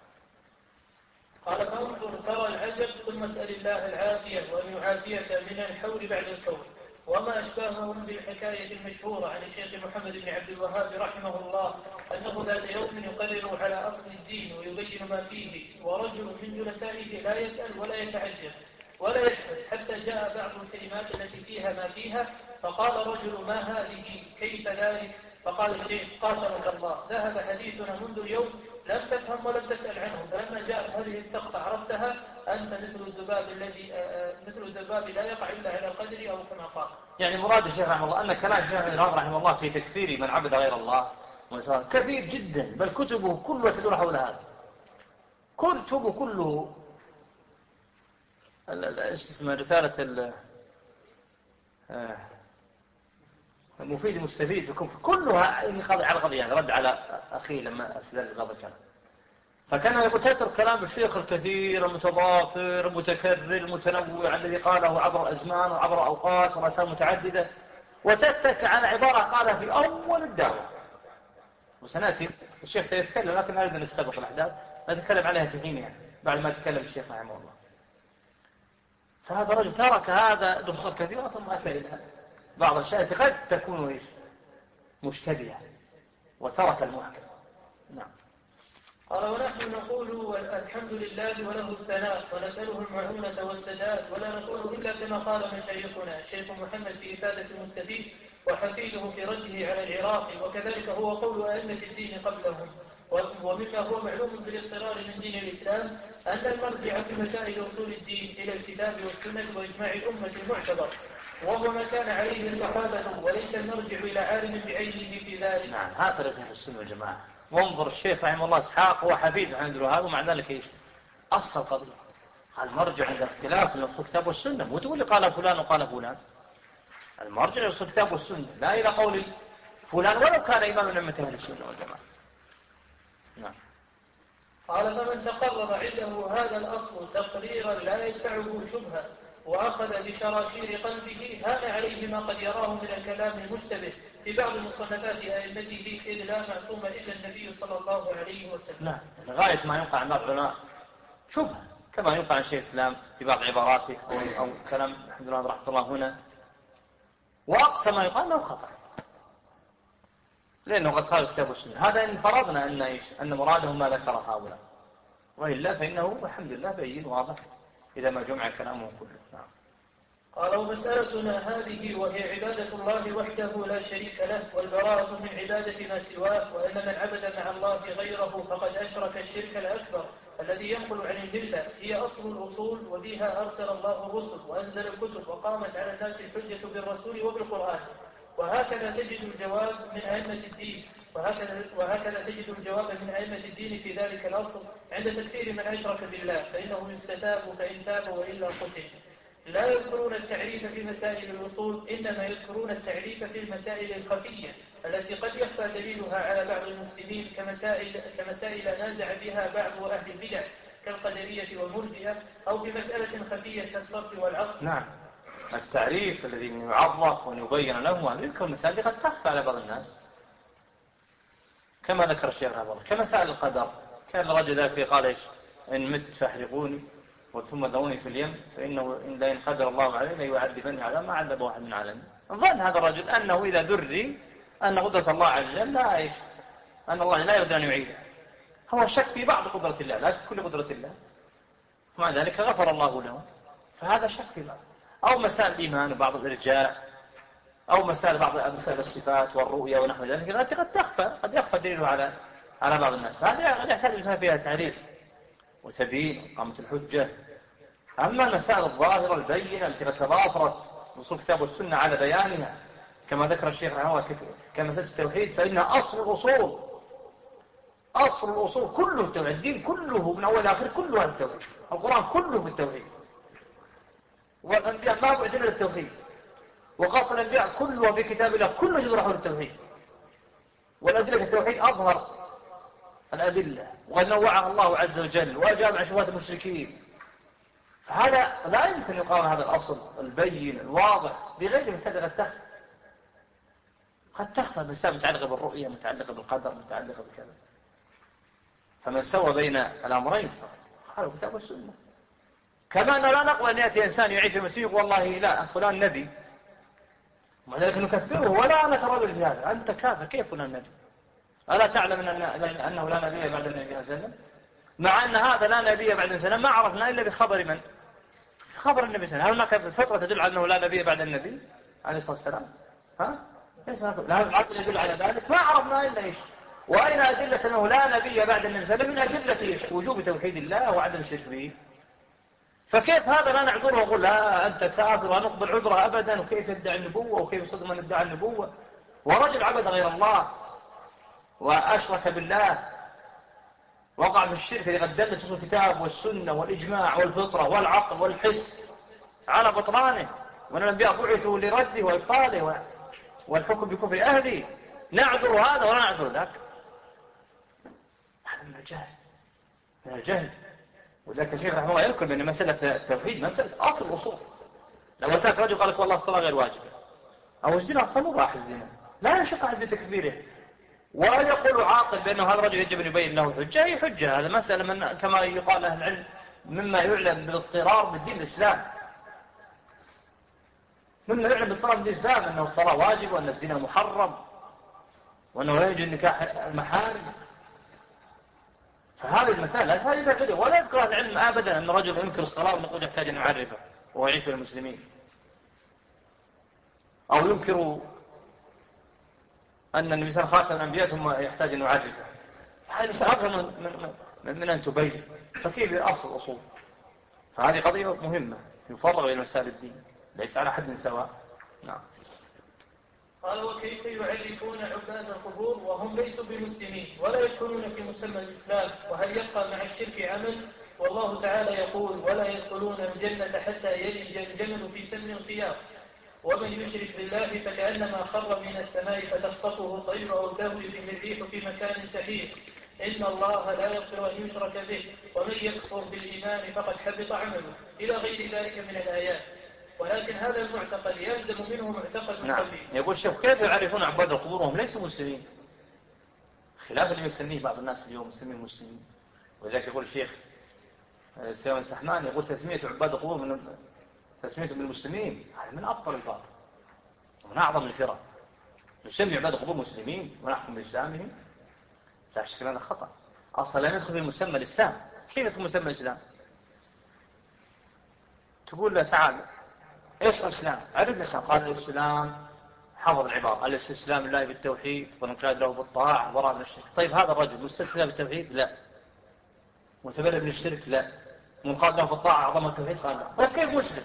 قال فانظر ترى العجب ثم اسأل الله العافية وأن يعافيك من الحول بعد الكون. وما أشباههم بالحكاية المشهورة عن الشيخ محمد بن عبد الوهاب رحمه الله أنه ذات يوم يقرر على أصل الدين ويبين ما فيه، ورجل من جلسائه لا يسأل ولا يتعجب ولا يبحث حتى جاء بعض الكلمات التي فيها ما فيها، فقال رجل ما هذه كيف ذلك؟ فقال الشيخ قاتلك الله ذهب حديثنا منذ اليوم لم تفهم ولم تسأل عنه، فلما جاءت هذه السقطة عرفتها أنت مثل الذباب الذي مثل الذباب لا يقع إلا على القدر أو كما قال. يعني مراد الشيخ رحمه الله أن كلام الشيخ رحمه الله في تكفير من عبد غير الله كثير جدا، بل كتبه كلها تدور حول هذا، كتب كله اسمها رسالة المفيد المستفيد في الكفر كلها يخضع على القضية، يعني رد على أخيه لما أسلل الغضب كان. فكان يتتر كلام الشيخ الكثير المتضافر المتكرر المتنوع الذي قاله عبر الأزمان وعبر أوقات ورسائل متعددة، وتتك على عبارة قالها في أول الدعوة. وسنأتي الشيخ سيتكلم، لكن أريد أن نستبق الأحداث نتكلم عليها في حينها بعد ما تكلم الشيخ رحمه الله. فهذا الرجل ترك هذا دخول كثيرة ثم أتى إلى بعض الأشياء قد تكون إيش مشتبهة وترك المحكم. نعم. قال ونحن نقول الحمد لله وله الثناء ونسأله المعونة والسداد، ولا نقول إلا كما قال مشايخنا الشيخ محمد في إفادة المستفيد وحفيده في رده على العراق، وكذلك هو قول أئمة الدين قبلهم. ومما هو معلوم بالاضطرار من دين الإسلام أن المرجع في مسائل أصول الدين إلى الكتاب والسنة وإجماع الأمة المعتبر، وهو ما كان عليه الصحابة، وليس المرجع إلى عالم بعينه في ذلك. نعم، هذا أهل السنة والجماعة. وانظر الشيخ رحمه الله إسحاق هو حفيد عند هذا، ومع ذلك إيش أصل قضية المرجع عند اختلاف في الكتاب والسنة، مو تقول لي قال فلان وقال فلان. المرجع إلى الكتاب والسنة لا إلى قول فلان ولو كان إمام من أئمة أهل السنة والجماعة. نعم. قال فمن تقرر عنده هذا الأصل تقريرا لا يدفعه شبهة وأخذ بشراشير قلبه هان عليه ما قد يراه من الكلام المشتبه في بعض مصنفات أئمته، إذ لا معصوم إلا النبي صلى الله عليه وسلم. نعم، غاية ما ينقع عن بعض العلماء شبهة كما ينقع عن شيخ الإسلام في بعض عباراته أو, أو كلام الحمد لله رحمة الله هنا، وأقصى ما يقال له خطأ لأنه قد خالف الكتاب والسنة. هذا إن فرضنا أن إيش أن مراده ما ذكر هؤلاء، وإلا فإنه الحمد لله بين واضح إذا ما جمع كلامه كله. نعم. قال ومسألتنا هذه وهي عبادة الله وحده لا شريك له والبراءة من عبادة ما سواه، وأن من عبد مع الله غيره فقد أشرك الشرك الأكبر الذي ينقل عن الملة، هي أصل الأصول وبها أرسل الله الرسل وأنزل الكتب وقامت على الناس الحجة بالرسول وبالقرآن. وهكذا تجد الجواب من أئمة الدين وهكذا, وهكذا تجد الجواب من أئمة الدين في ذلك الأصل عند تكفير من أشرك بالله، فإنه يستتاب فإن تاب وإلا قتل. لا يذكرون التعريف في مسائل الأصول، إنما يذكرون التعريف في المسائل الخفية التي قد يخفى دليلها على بعض المسلمين كمسائل, كمسائل نازع بها بعض أهل البدع كالقدرية والمرجئة، أو في مسألة خفية كالصرف والعطف. نعم، التعريف الذي يعرف ويبين له ويذكر مسائل قد تخفى على بعض الناس كما ذكر الشيخ رحمه الله كمسائل القدر. كان الرجل ذاك قال إيش إن مت فاحرقوني وثم ذروني في اليم فإنه إن لا ينقدر الله عليه لا يعذبني على ما عذب واحد من عالمه. ظن هذا الرجل أنه إذا ذري أن قدرة الله عز وجل لا إيش أن الله لا يقدر أن يعيده. هو شك في بعض قدرة الله لا في كل قدرة الله، ومع ذلك غفر الله له. فهذا شك في بعض، أو مسائل الإيمان وبعض الإرجاء، أو مسائل بعض مسائل الصفات والرؤية ونحو ذلك قد تخفى قد يخفى دليله على على بعض الناس. هذا قد يحتاج فيها تعريف وتبيين وقامة الحجة. أما المسائل الظاهرة البينة التي تضافرت نصوص الكتاب والسنة على بيانها كما ذكر الشيخ رحمه الله كمسألة التوحيد فإنها أصل الأصول، أصل الأصول كله التوحيد، الدين كله من أول آخر كله التوحيد، القرآن كله في التوحيد، والأنبياء ما بعد إلا التوحيد، وقص الأنبياء كله في كتاب الله كله يدور حول التوحيد، والأدلة التوحيد أظهر الأدلة وقد نوعها الله عز وجل وأجاب عن شبهات المشركين. فهذا لا يمكن يقام هذا الأصل البين الواضح بغير مسألة قد تخفى قد تخفى مسألة متعلقة بالرؤية متعلقة بالقدر متعلقة بكذا. فمن سوى بين الأمرين قالوا كتاب السنة. كما أنه لا نقبل أن يأتي إنسان يعيش في المسيح والله لا فلان نبي ومع ذلك نكفره ولا نتردد في هذا. أنت كافر كيف فلان نبي؟ ألا تعلم أن أنه لا نبي بعد النبي صلى الله عليه وسلم؟ مع أن هذا لا نبي بعد النبي ما عرفنا إلا بخبر من؟ خبر النبي صلى الله عليه وسلم. هل هناك الفترة تدل على أنه لا نبي بعد النبي عليه الصلاة والسلام؟ ها؟ ليس هناك لا العقل يدل على ذلك ما عرفنا إلا إيش؟ وأين أدلة أنه لا نبي بعد النبي صلى الله عليه وسلم؟ من أدلة إيش؟ وجوب توحيد الله وعدم الشرك به. فكيف هذا لا نعذره ونقول لا أنت كافر ونقبل عذره أبدا؟ وكيف يدعي النبوة وكيف يصدق من ادعى النبوة ورجل عبد غير الله وأشرك بالله وقع في الشرك الذي قد دلت في الكتاب والسنة والإجماع والفطرة والعقل والحس على بطلانه، وأن الأنبياء بعثوا لرده وإبطاله والحكم بكفر أهله، نعذر هذا ولا نعذر ذاك. هذا من الجهل، من الجهل. وذلك الشيخ رحمه الله يذكر بأن مسألة التوحيد مسألة أصل الأصول. لو أتاك رجل قال لك والله الصلاة غير واجبة أو الزنا أصلا مباح الزنا، لا يشق أحد بتكبيره، ولا يقول عاقل بأنه هذا الرجل يجب أن يبين له حجة. هي حجة، هذا مسألة من كما يقال أهل العلم مما يعلم بالاضطرار بالدين الإسلام، مما يعلم بالاضطرار بالدين الإسلام أنه الصلاة واجب وأن الزنا محرم وأنه لا يجوز نكاح المحارم. فهذه المسألة هذه بدعية، ولا يذكر العلم أبدا أن رجل ينكر الصلاة ونقول يحتاج أن نعرفه وهو يعيش في المسلمين، أو ينكر أن النبي صلى الله عليه وسلم خاتم الأنبياء ثم يحتاج أن يعرفه. هذه مسألة أكثر من, من, من, من أن تبين. فكيف أصل الأصول؟ فهذه قضية مهمة يفرغ إلى مسائل الدين، ليس على حد سواء. نعم. قال وكيف يعرفون عباد القبور وهم ليسوا بمسلمين ولا يدخلون في مسمى الإسلام، وهل يبقى مع الشرك عمل؟ والله تعالى يقول ولا يدخلون الجنة حتى يلج الجمل في سم الخياط، ومن يشرك بالله فكأنما خر من السماء فتخطفه الطير أو تهوي به الريح في مكان سحيق، إن الله لا يغفر أن يشرك به ومن يكفر بالإيمان فقد حبط عمله، إلى غير ذلك من الآيات. ولكن هذا المعتقد يلزم منه معتقد نعم. قلبي. يقول الشيخ كيف يعرفون عباد القبور وهم ليسوا مسلمين؟ خلاف اللي يسميه بعض الناس اليوم مسمين مسلمين. وذلك يقول الشيخ سيوان سحمان يقول تسمية عباد القبور من تسميتهم بالمسلمين هذا من أبطل الباطل ومن أعظم الفرق. نسمي عباد القبور مسلمين ونحكم بإسلامهم، لا شك هذا خطأ. أصلا لا ندخل في مسمى الإسلام. كيف يدخل مسمى الإسلام؟ تقول له تعال إيش الإسلام؟ عرف الإسلام. قال الإسلام حفظ العبارة الاستسلام لله بالتوحيد والانقياد له بالطاعة وراء من الشرك. طيب هذا الرجل مستسلم بالتوحيد؟ لا. متبرئ من الشرك؟ لا. منقاد له بالطاعة أعظم التوحيد؟ قال لا. طيب كيف مسلم؟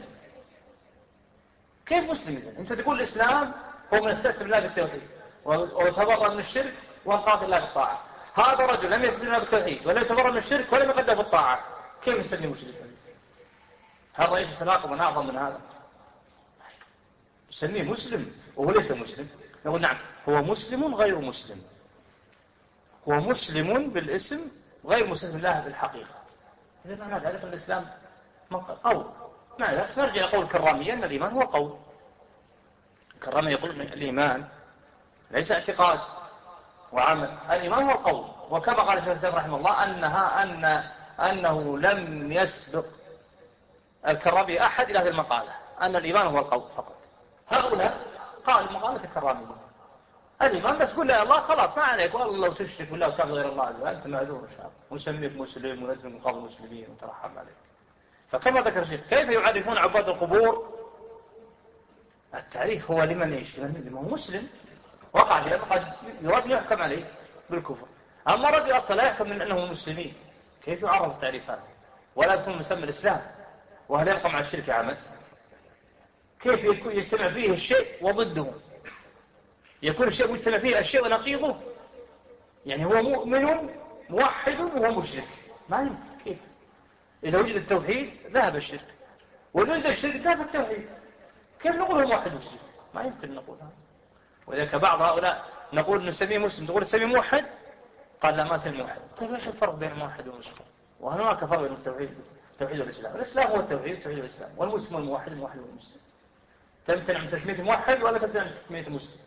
كيف مسلم إذا؟ أنت تقول الإسلام هو من استسلم لله بالتوحيد وتبرأ من الشرك وانقاد الله بالطاعة. هذا رجل لم يستسلم لله بالتوحيد ولا يتبرأ من الشرك ولا ينقاد له بالطاعة، كيف يسميه مسلم؟ هذا رأيت تناقض من أعظم من هذا. يسميه مسلم وهو ليس مسلم. نقول نعم هو مسلم غير مسلم، هو مسلم بالاسم غير مسلم الله بالحقيقة. إذا ما نعرف الإسلام قول، نعرف نرجع لقول الكرامية أن الإيمان هو قول. الكرامية يقول أن الإيمان ليس اعتقاد وعمل، الإيمان هو قول. وكما قال الشيخ الإسلام رحمه الله أنها أن أنه لم يسبق الكرامية أحد إلى هذه المقالة أن الإيمان هو القول فقط. هؤلاء قال مقالة الكرامية الإيمان بس قل لا الله خلاص ما عليك، والله لو تشرك بالله وتعبد غير الله أنت معذور إن شاء الله، ونسميك مسلم ونسمي مقابل المسلمين ونترحم عليك. فكما ذكر الشيخ كيف يعرفون عباد القبور؟ التعريف هو لمن ايش؟ لمن هو مسلم وقع لأنه قد يراد يحكم عليه بالكفر. أما رجل أصلا لا يحكم من أنه مسلمين، كيف يعرف التعريف هذا ولا يكون مسمى الإسلام؟ وهل يبقى مع الشرك عمل؟ كيف يكون يجتمع فيه الشيء وضده؟ يكون الشيء مجتمع فيه الشيء ونقيضه؟ يعني هو مؤمن موحد وهو مشرك، ما يمكن. كيف؟ إذا وجد التوحيد ذهب الشرك، وإذا وجد الشرك ذهب التوحيد. كيف نقول هو موحد مشرك؟ ما يمكن نقول هذا. وذلك بعض هؤلاء نقول نسميه مسلم، تقول نسميه موحد، قال لا ما سمي موحد. طيب ايش الفرق بين الموحد والمشرك؟ وهناك فرق بين التوحيد التوحيد والإسلام. الإسلام هو التوحيد والتوحيد والإسلام، والمسلم الموحد الموحد والمسلم. تمتنع من تسمية الموحد ولا تمتنع من تسمية المسلم؟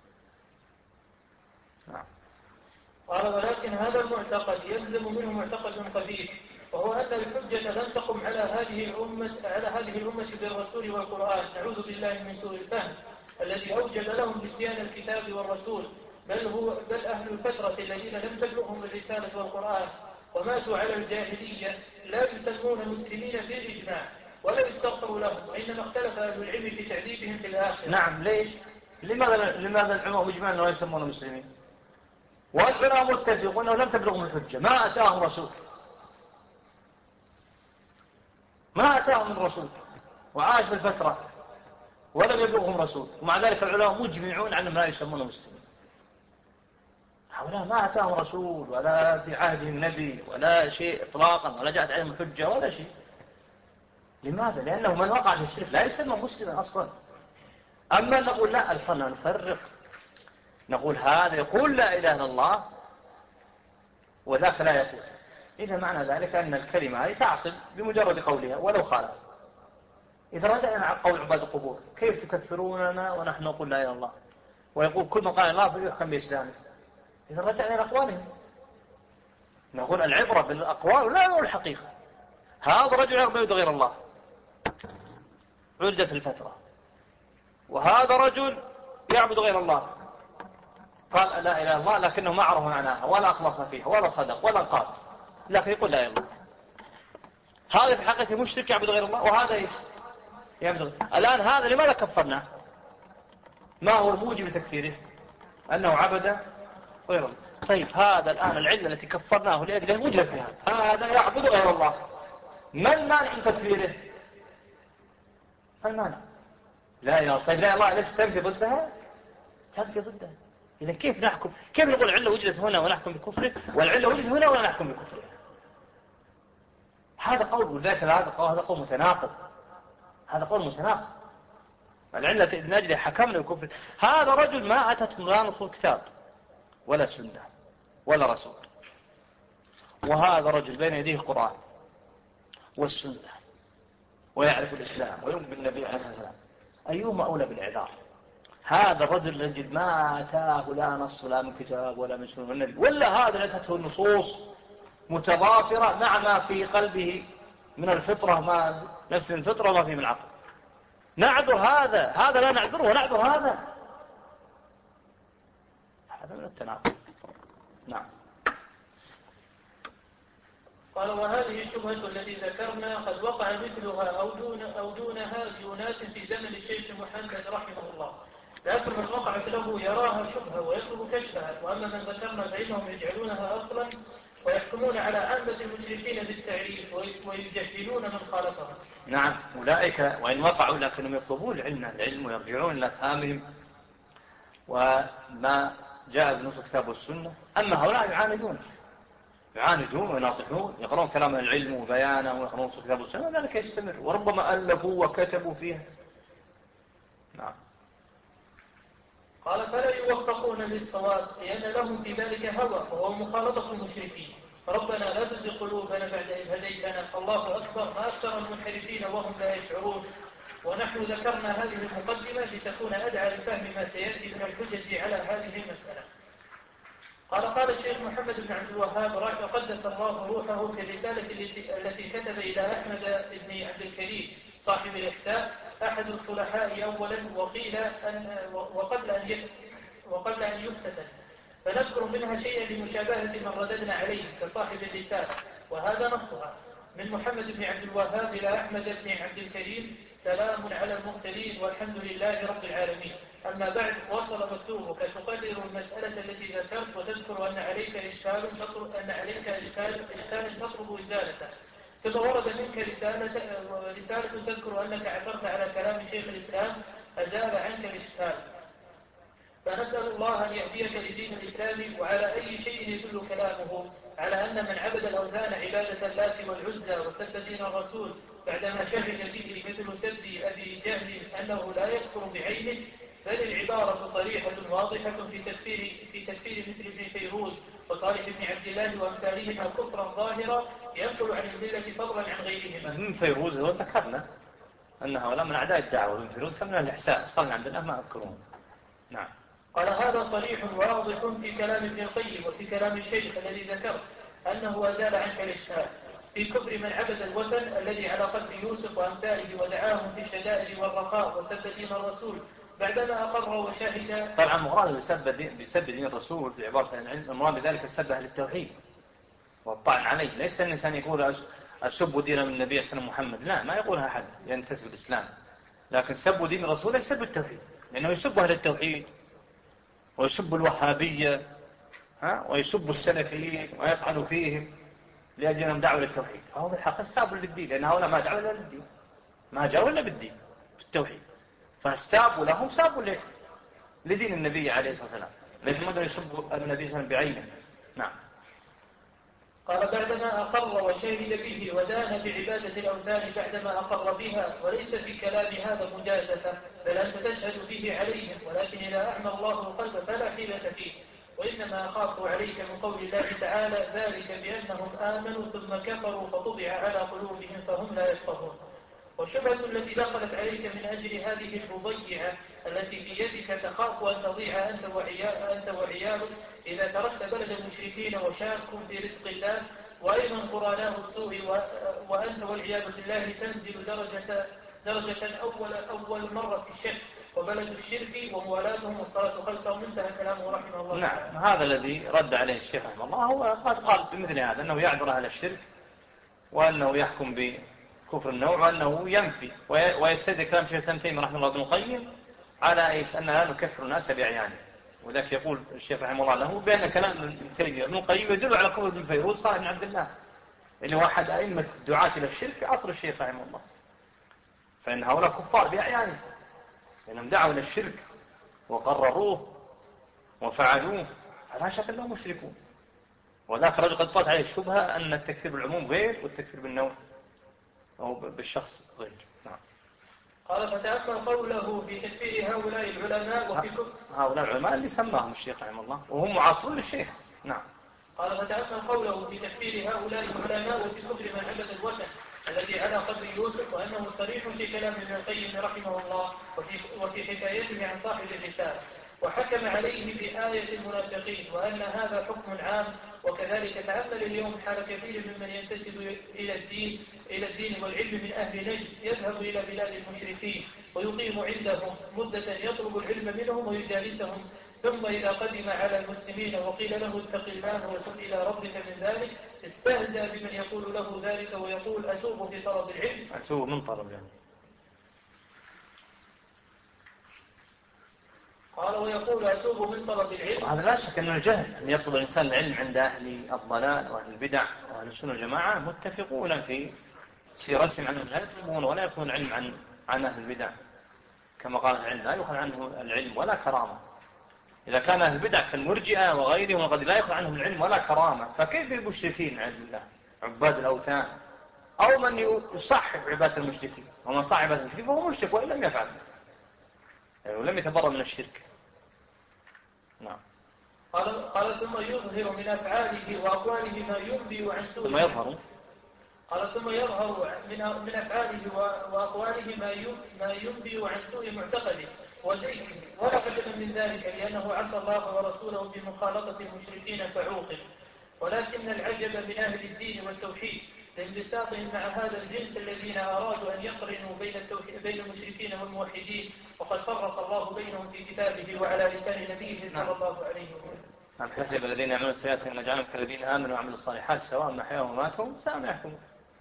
نعم. قال ولكن هذا المعتقد يلزم منه معتقد قبيح، وهو أن الحجة لم تقم على هذه الأمة على هذه الأمة بالرسول والقرآن، نعوذ بالله من سوء الفهم الذي أوجب لهم نسيان الكتاب والرسول، بل هو بل أهل الفترة الذين لم تبلغهم الرسالة والقرآن وماتوا على الجاهلية لا يسمون مسلمين بالإجماع ولا يستغفر لهم، وإنما اختلف أهل العلم في تعذيبهم في الآخرة. نعم. ليش؟ لماذا لماذا العلماء مجمعون أنه لا يسمون مسلمين؟ والعلماء متفقون أنه لم تبلغهم الحجة، ما أتاهم رسول ما أتاهم من رسول وعاش في الفترة ولم يبلغهم رسول، ومع ذلك العلماء مجمعون أنهم لا يسمون مسلمين. هؤلاء ما أتاهم رسول ولا في عهدهم نبي ولا شيء إطلاقا ولا جاءت عليهم حجة ولا شيء. لماذا؟ لأنه من وقع في الشرك لا يسمى مسلما أصلا. أما نقول لا الفرق نفرق، نقول هذا يقول لا إله إلا الله وذاك لا يقول. إذا معنى ذلك أن الكلمة هذه تعصب بمجرد قولها ولو خالف. إذا رجعنا على قول عباد القبور كيف تكفروننا ونحن نقول لا إله إلا الله، ويقول كل من قال الله فليحكم بإسلامه. إذا رجعنا إلى أقوالهم نقول العبرة بالأقوال ولا نقول الحقيقة. هذا رجل يعبد غير الله عرج في الفترة، وهذا رجل يعبد غير الله قال لا إله إلا الله لكنه ما عرف معناها ولا أخلص فيها ولا صدق ولا قال، لكن يقول لا إله إلا الله. هذا في حقيقة مشرك يعبد غير الله، وهذا إيش يعبد غير الله. الآن هذا لماذا كفرناه؟ ما هو الموجب لتكفيره؟ أنه عبد غير الله. طيب هذا الآن العلة التي كفرناه لأجله وجد فيها هذا يعبد غير الله، ما المانع من تكفيره؟ المانع لا إله. طيب لا الله ليش تنفي ضدها؟ تنفي ضدها. إذا كيف نحكم؟ كيف نقول العلة وجدت هنا ونحكم بكفره، والعلة وجدت هنا ولا نحكم بكفره؟ هذا قول وذاك هذا قول هذا قول متناقض. هذا قول متناقض. العلة من أجل حكمنا بكفره. هذا رجل ما أتت لا نصوص كتاب ولا سنة ولا رسول، وهذا رجل بين يديه القرآن والسنة ويعرف الإسلام ويؤمن بالنبي عليه الصلاة والسلام، أيهما أولى بالإعذار؟ هذا الرجل الذي ما أتاه لا نص لا من كتاب ولا من سنة النبي، ولا هذا أتته النصوص متضافرة مع ما في قلبه من الفطرة، ما نفس الفطرة وما فيه من العقل. نعذر هذا، هذا لا نعذره ونعذر هذا. هذا من التناقض. نعم. قال وهذه الشبهة التي ذكرنا قد وقع مثلها أو دون أو دونها لأناس في زمن الشيخ محمد رحمه الله، لكن من وقعت له يراها شبهة ويطلب كشفها، وأما من ذكرنا فإنهم يجعلونها أصلا ويحكمون على عامة المشركين بالتعريف ويجهلون من خالفهم. نعم، أولئك وإن وقعوا لكنهم يطلبون العلم العلم ويرجعون إلى فهمهم وما جاء بنص كتاب والسنة. أما هؤلاء يعاندون يعاندون ويناطحون، يقرون كلام العلم وبيانه ويقرون نص كتاب والسنة، ذلك يستمر وربما ألفوا وكتبوا فيها. نعم. قال فلا يوفقون للصواب لأن لهم في ذلك هوى وهو مخالطة المشركين. ربنا لا تزغ قلوبنا بعد إذ هديتنا، الله أكبر ما أكثر المنحرفين وهم لا يشعرون. ونحن ذكرنا هذه المقدمة لتكون أدعى لفهم ما سيأتي من الحجج على هذه المسألة. قال قال الشيخ محمد بن عبد الوهاب قدس الله روحه في الرسالة التي كتب إلى أحمد بن عبد الكريم صاحب الإحساء أحد الصلحاء أولا، وقيل أن وقبل أن وقبل أن يفتتن، فنذكر منها شيئا لمشابهة من رددنا عليه كصاحب الرسالة، وهذا نصها من محمد بن عبد الوهاب إلى أحمد بن عبد الكريم: سلام على المرسلين والحمد لله رب العالمين. أما بعد، وصل مكتوبك تقرر المسألة التي ذكرت وتذكر أن عليك إشكال تطلب أن عليك إشكال إشكال تطلب إزالته، ثم ورد منك رسالة رسالة تذكر أنك عثرت على كلام شيخ الإسلام أزال عنك الإشكال. فنسأل الله أن يهديك لدين الإسلام وعلى أي شيء يدل كلامه على أن من عبد الأوثان عبادة اللات والعزى وسب دين الرسول بعدما شهد به مثل سب أبي جهل أنه لا يكفر بعينه، بل العبارة صريحة واضحة في تكفير في تكفير مثل ابن فيروز وصالح بن عبد الله وأمثالهما كفرا ظاهرا ينقل عن الملة فضلا عن غيرهما. ابن فيروز هو ذكرنا أن هؤلاء من أعداء الدعوة، ابن فيروز كان من الإحساء صلى عبد الله ما أذكرون. نعم. قال هذا صريح واضح في كلام ابن القيم وفي كلام الشيخ الذي ذكرت أنه أزال عنك الإشكال في كفر من عبد الوثن الذي على قدر يوسف وأمثاله ودعاهم في الشدائد والرخاء وسب دين الرسول بعدما أقر وشهد. طبعا مراد بسب دين الرسول في عبارة العلم المراد بذلك السب أهل التوحيد والطعن عليه. ليس الإنسان يقول أسب دين من النبي صلى الله عليه وسلم محمد، لا، ما يقولها أحد ينتسب الإسلام، لكن سب دين الرسول يسب التوحيد، لأنه يسب أهل التوحيد ويسب الوهابية ها ويسب السلفيين ويطعن فيهم لأجل أنهم دعوا للتوحيد، فهو بالحق الساب للدين، لأن هؤلاء ما دعوا إلا للدين، ما جاءوا إلا بالدين بالتوحيد، فالساب لهم ساب لدين النبي عليه الصلاة والسلام. ليس مدن يسب النبي صلى الله عليه وسلم بعينه. نعم. قال بعدما أقر وشهد به ودان بعبادة الأوثان بعدما أقر بها، وليس في كلام هذا مجازة، بل أنت تشهد فيه عليهم، ولكن إذا أعمى الله القلب فلا حيلة فيه. وإنما أخاف عليك من قول الله تعالى ذلك بأنهم آمنوا ثم كفروا فطبع على قلوبهم فهم لا يفقهون. والشبهة التي دخلت عليك من أجل هذه المضيعة التي في يدك تخاف أن تضيع أنت أنت وعيالك إذا تركت بلد المشركين وشاكوا في رزق الله، وأيضا قراناء السوء وأنت والعياذ بالله تنزل درجة درجة أول أول مرة في الشرك وبلد الشرك وموالاتهم والصلاة خلفهم. انتهى كلامه رحمه الله. نعم، هذا الذي رد عليه الشيخ رحمه الله، هو قد قال بمثل هذا أنه يعذر أهل الشرك وأنه يحكم بكفر النوع وأنه ينفي ويستدعي كلام الشيخ ابن تيمية رحمه الله ابن القيم على إيش أننا نكفر الناس بأعيانه. وذلك يقول الشيخ رحمه الله له بأن كلام ابن تيمية ابن القيم يدل على كفر ابن فيروز صالح بن عبد الله اللي هو أحد أئمة الدعاة إلى الشرك في عصر الشيخ رحمه الله، فإن هؤلاء كفار بأعيانه لأنهم دعوا إلى الشرك وقرروه وفعلوه، فلا شك أنهم مشركون. وذاك الرجل قد طلعت عليه الشبهة أن التكفير بالعموم غير والتكفير بالنوع أو بالشخص غير. نعم. قال فتأمل قوله في تكفير هؤلاء العلماء وفي كفر هؤلاء العلماء اللي سماهم الشيخ رحمه الله وهم معاصرون للشيخ. نعم. قال فتأمل قوله في تكفير هؤلاء العلماء وفي كفر من عبد الوثن الذي على قدر يوسف، وأنه صريح في كلام ابن القيم رحمه الله وفي, وفي حكايته عن صاحب الرسالة، وحكم عليه بآية المنافقين وأن هذا حكم عام. وكذلك تأمل اليوم حال كثير ممن ينتسب إلى الدين إلى الدين والعلم من أهل نجد يذهب إلى بلاد المشركين ويقيم عندهم مدة يطلب العلم منهم ويجالسهم، ثم إذا قدم على المسلمين وقيل له اتق الله وتب إلى ربك من ذلك استهزأ بمن يقول له ذلك ويقول أتوب في طلب العلم. أتوب من طلب العلم. قال ويقول أتوب من طلب العلم. هذا لا شك أنه الجهل أن يطلب الإنسان العلم عند أهل الضلال وأهل البدع وأهل السنة والجماعة متفقون في سيرتهم عنهم، لا يطلبون ولا يأخذون العلم عن عن أهل البدع كما قال العلم لا يأخذ عنه العلم ولا كرامة. إذا كان أهل البدع كالمرجئة وغيرهم قد لا يأخذ عنهم العلم ولا كرامة، فكيف المشركين عند الله عباد الأوثان أو من يصحب عبادة المشركين؟ ومن صحب عبادة المشركين فهو مشرك وإن لم يفعل يعني ولم يتبرأ من الشرك. نعم. قال, قال ثم يظهر من أفعاله وأقواله ما ينبي عن سوء. ثم يظهر قال ثم يظهر من من أفعاله وأقواله ما ما ينبي عن سوء معتقده وزيده، ولا عجب من ذلك لأنه عصى الله ورسوله بمخالطة المشركين فعوقب. ولكن العجب من أهل الدين والتوحيد لانبساطهم مع هذا الجنس الذين أرادوا أن يقرنوا بين التوحيد بين المشركين والموحدين، وقد فرق الله بينهم في كتابه وعلى لسان نبيه صلى الله عليه وسلم. أم حسب الذين يعملون السيئات أن نجعلهم كالذين آمنوا وعملوا الصالحات سواء محياهم وماتهم ساء ما يحكمون.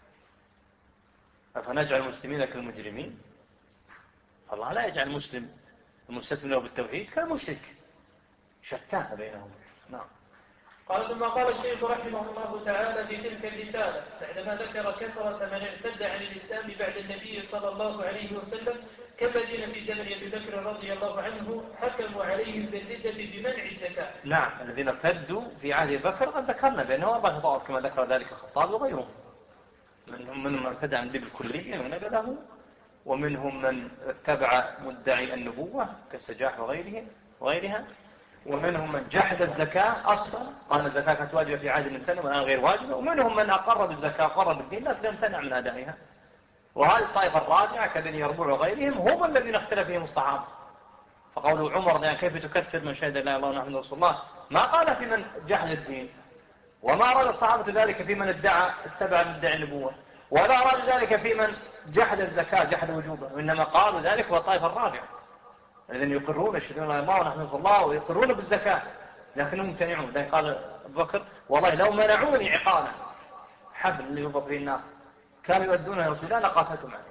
أفنجعل المسلمين كالمجرمين؟ فالله لا يجعل المسلم المستسلم له بالتوحيد كالمشرك، شتان بينهم. نعم. قال ثم قال الشيخ رحمه الله تعالى في تلك الرسالة بعدما ذكر كثرة من ارتد عن الإسلام بعد النبي صلى الله عليه وسلم كالذين في زمن أبي بكر رضي الله عنه حكموا عليهم بالردة بمنع الزكاة. نعم، الذين ارتدوا في عهد أبي بكر قد ذكرنا بأنه أربعة طوائف كما ذكر ذلك الخطاب وغيرهم، منهم من ارتد عن الدين بالكلية ونبذه، ومنهم من اتبع مدعي النبوة كالسجاح وغيره وغيرها، ومنهم من جحد الزكاة أصلا قال الزكاة كانت واجبة في عهد الإنسان والآن غير واجبة، ومنهم من أقر بالزكاة أقر بالدين لكن يمتنع من أدائها. وهذه الطائفة الرابعة كبني يربوع وغيرهم هم الذين اختلف فيهم الصحابة. فقولوا عمر يعني كيف تكفر من شهد لا إله إلا الله محمد رسول الله ما قال في من جحد الدين، وما أراد الصحابة ذلك في من ادعى اتبع مدعي النبوة، ولا أراد ذلك في من جحد الزكاة جحد وجوبها، وإنما قالوا ذلك هو الطائفة الرابعة الذين يقرون يشهدون لا إله إلا الله رسول الله ويقرون بالزكاة لكنهم ممتنعون. ذلك قال أبو بكر والله لو منعوني عقالا حفل اللي يوضع فيه النار كانوا يؤدونه رسول الله لقاتلتهم عليه.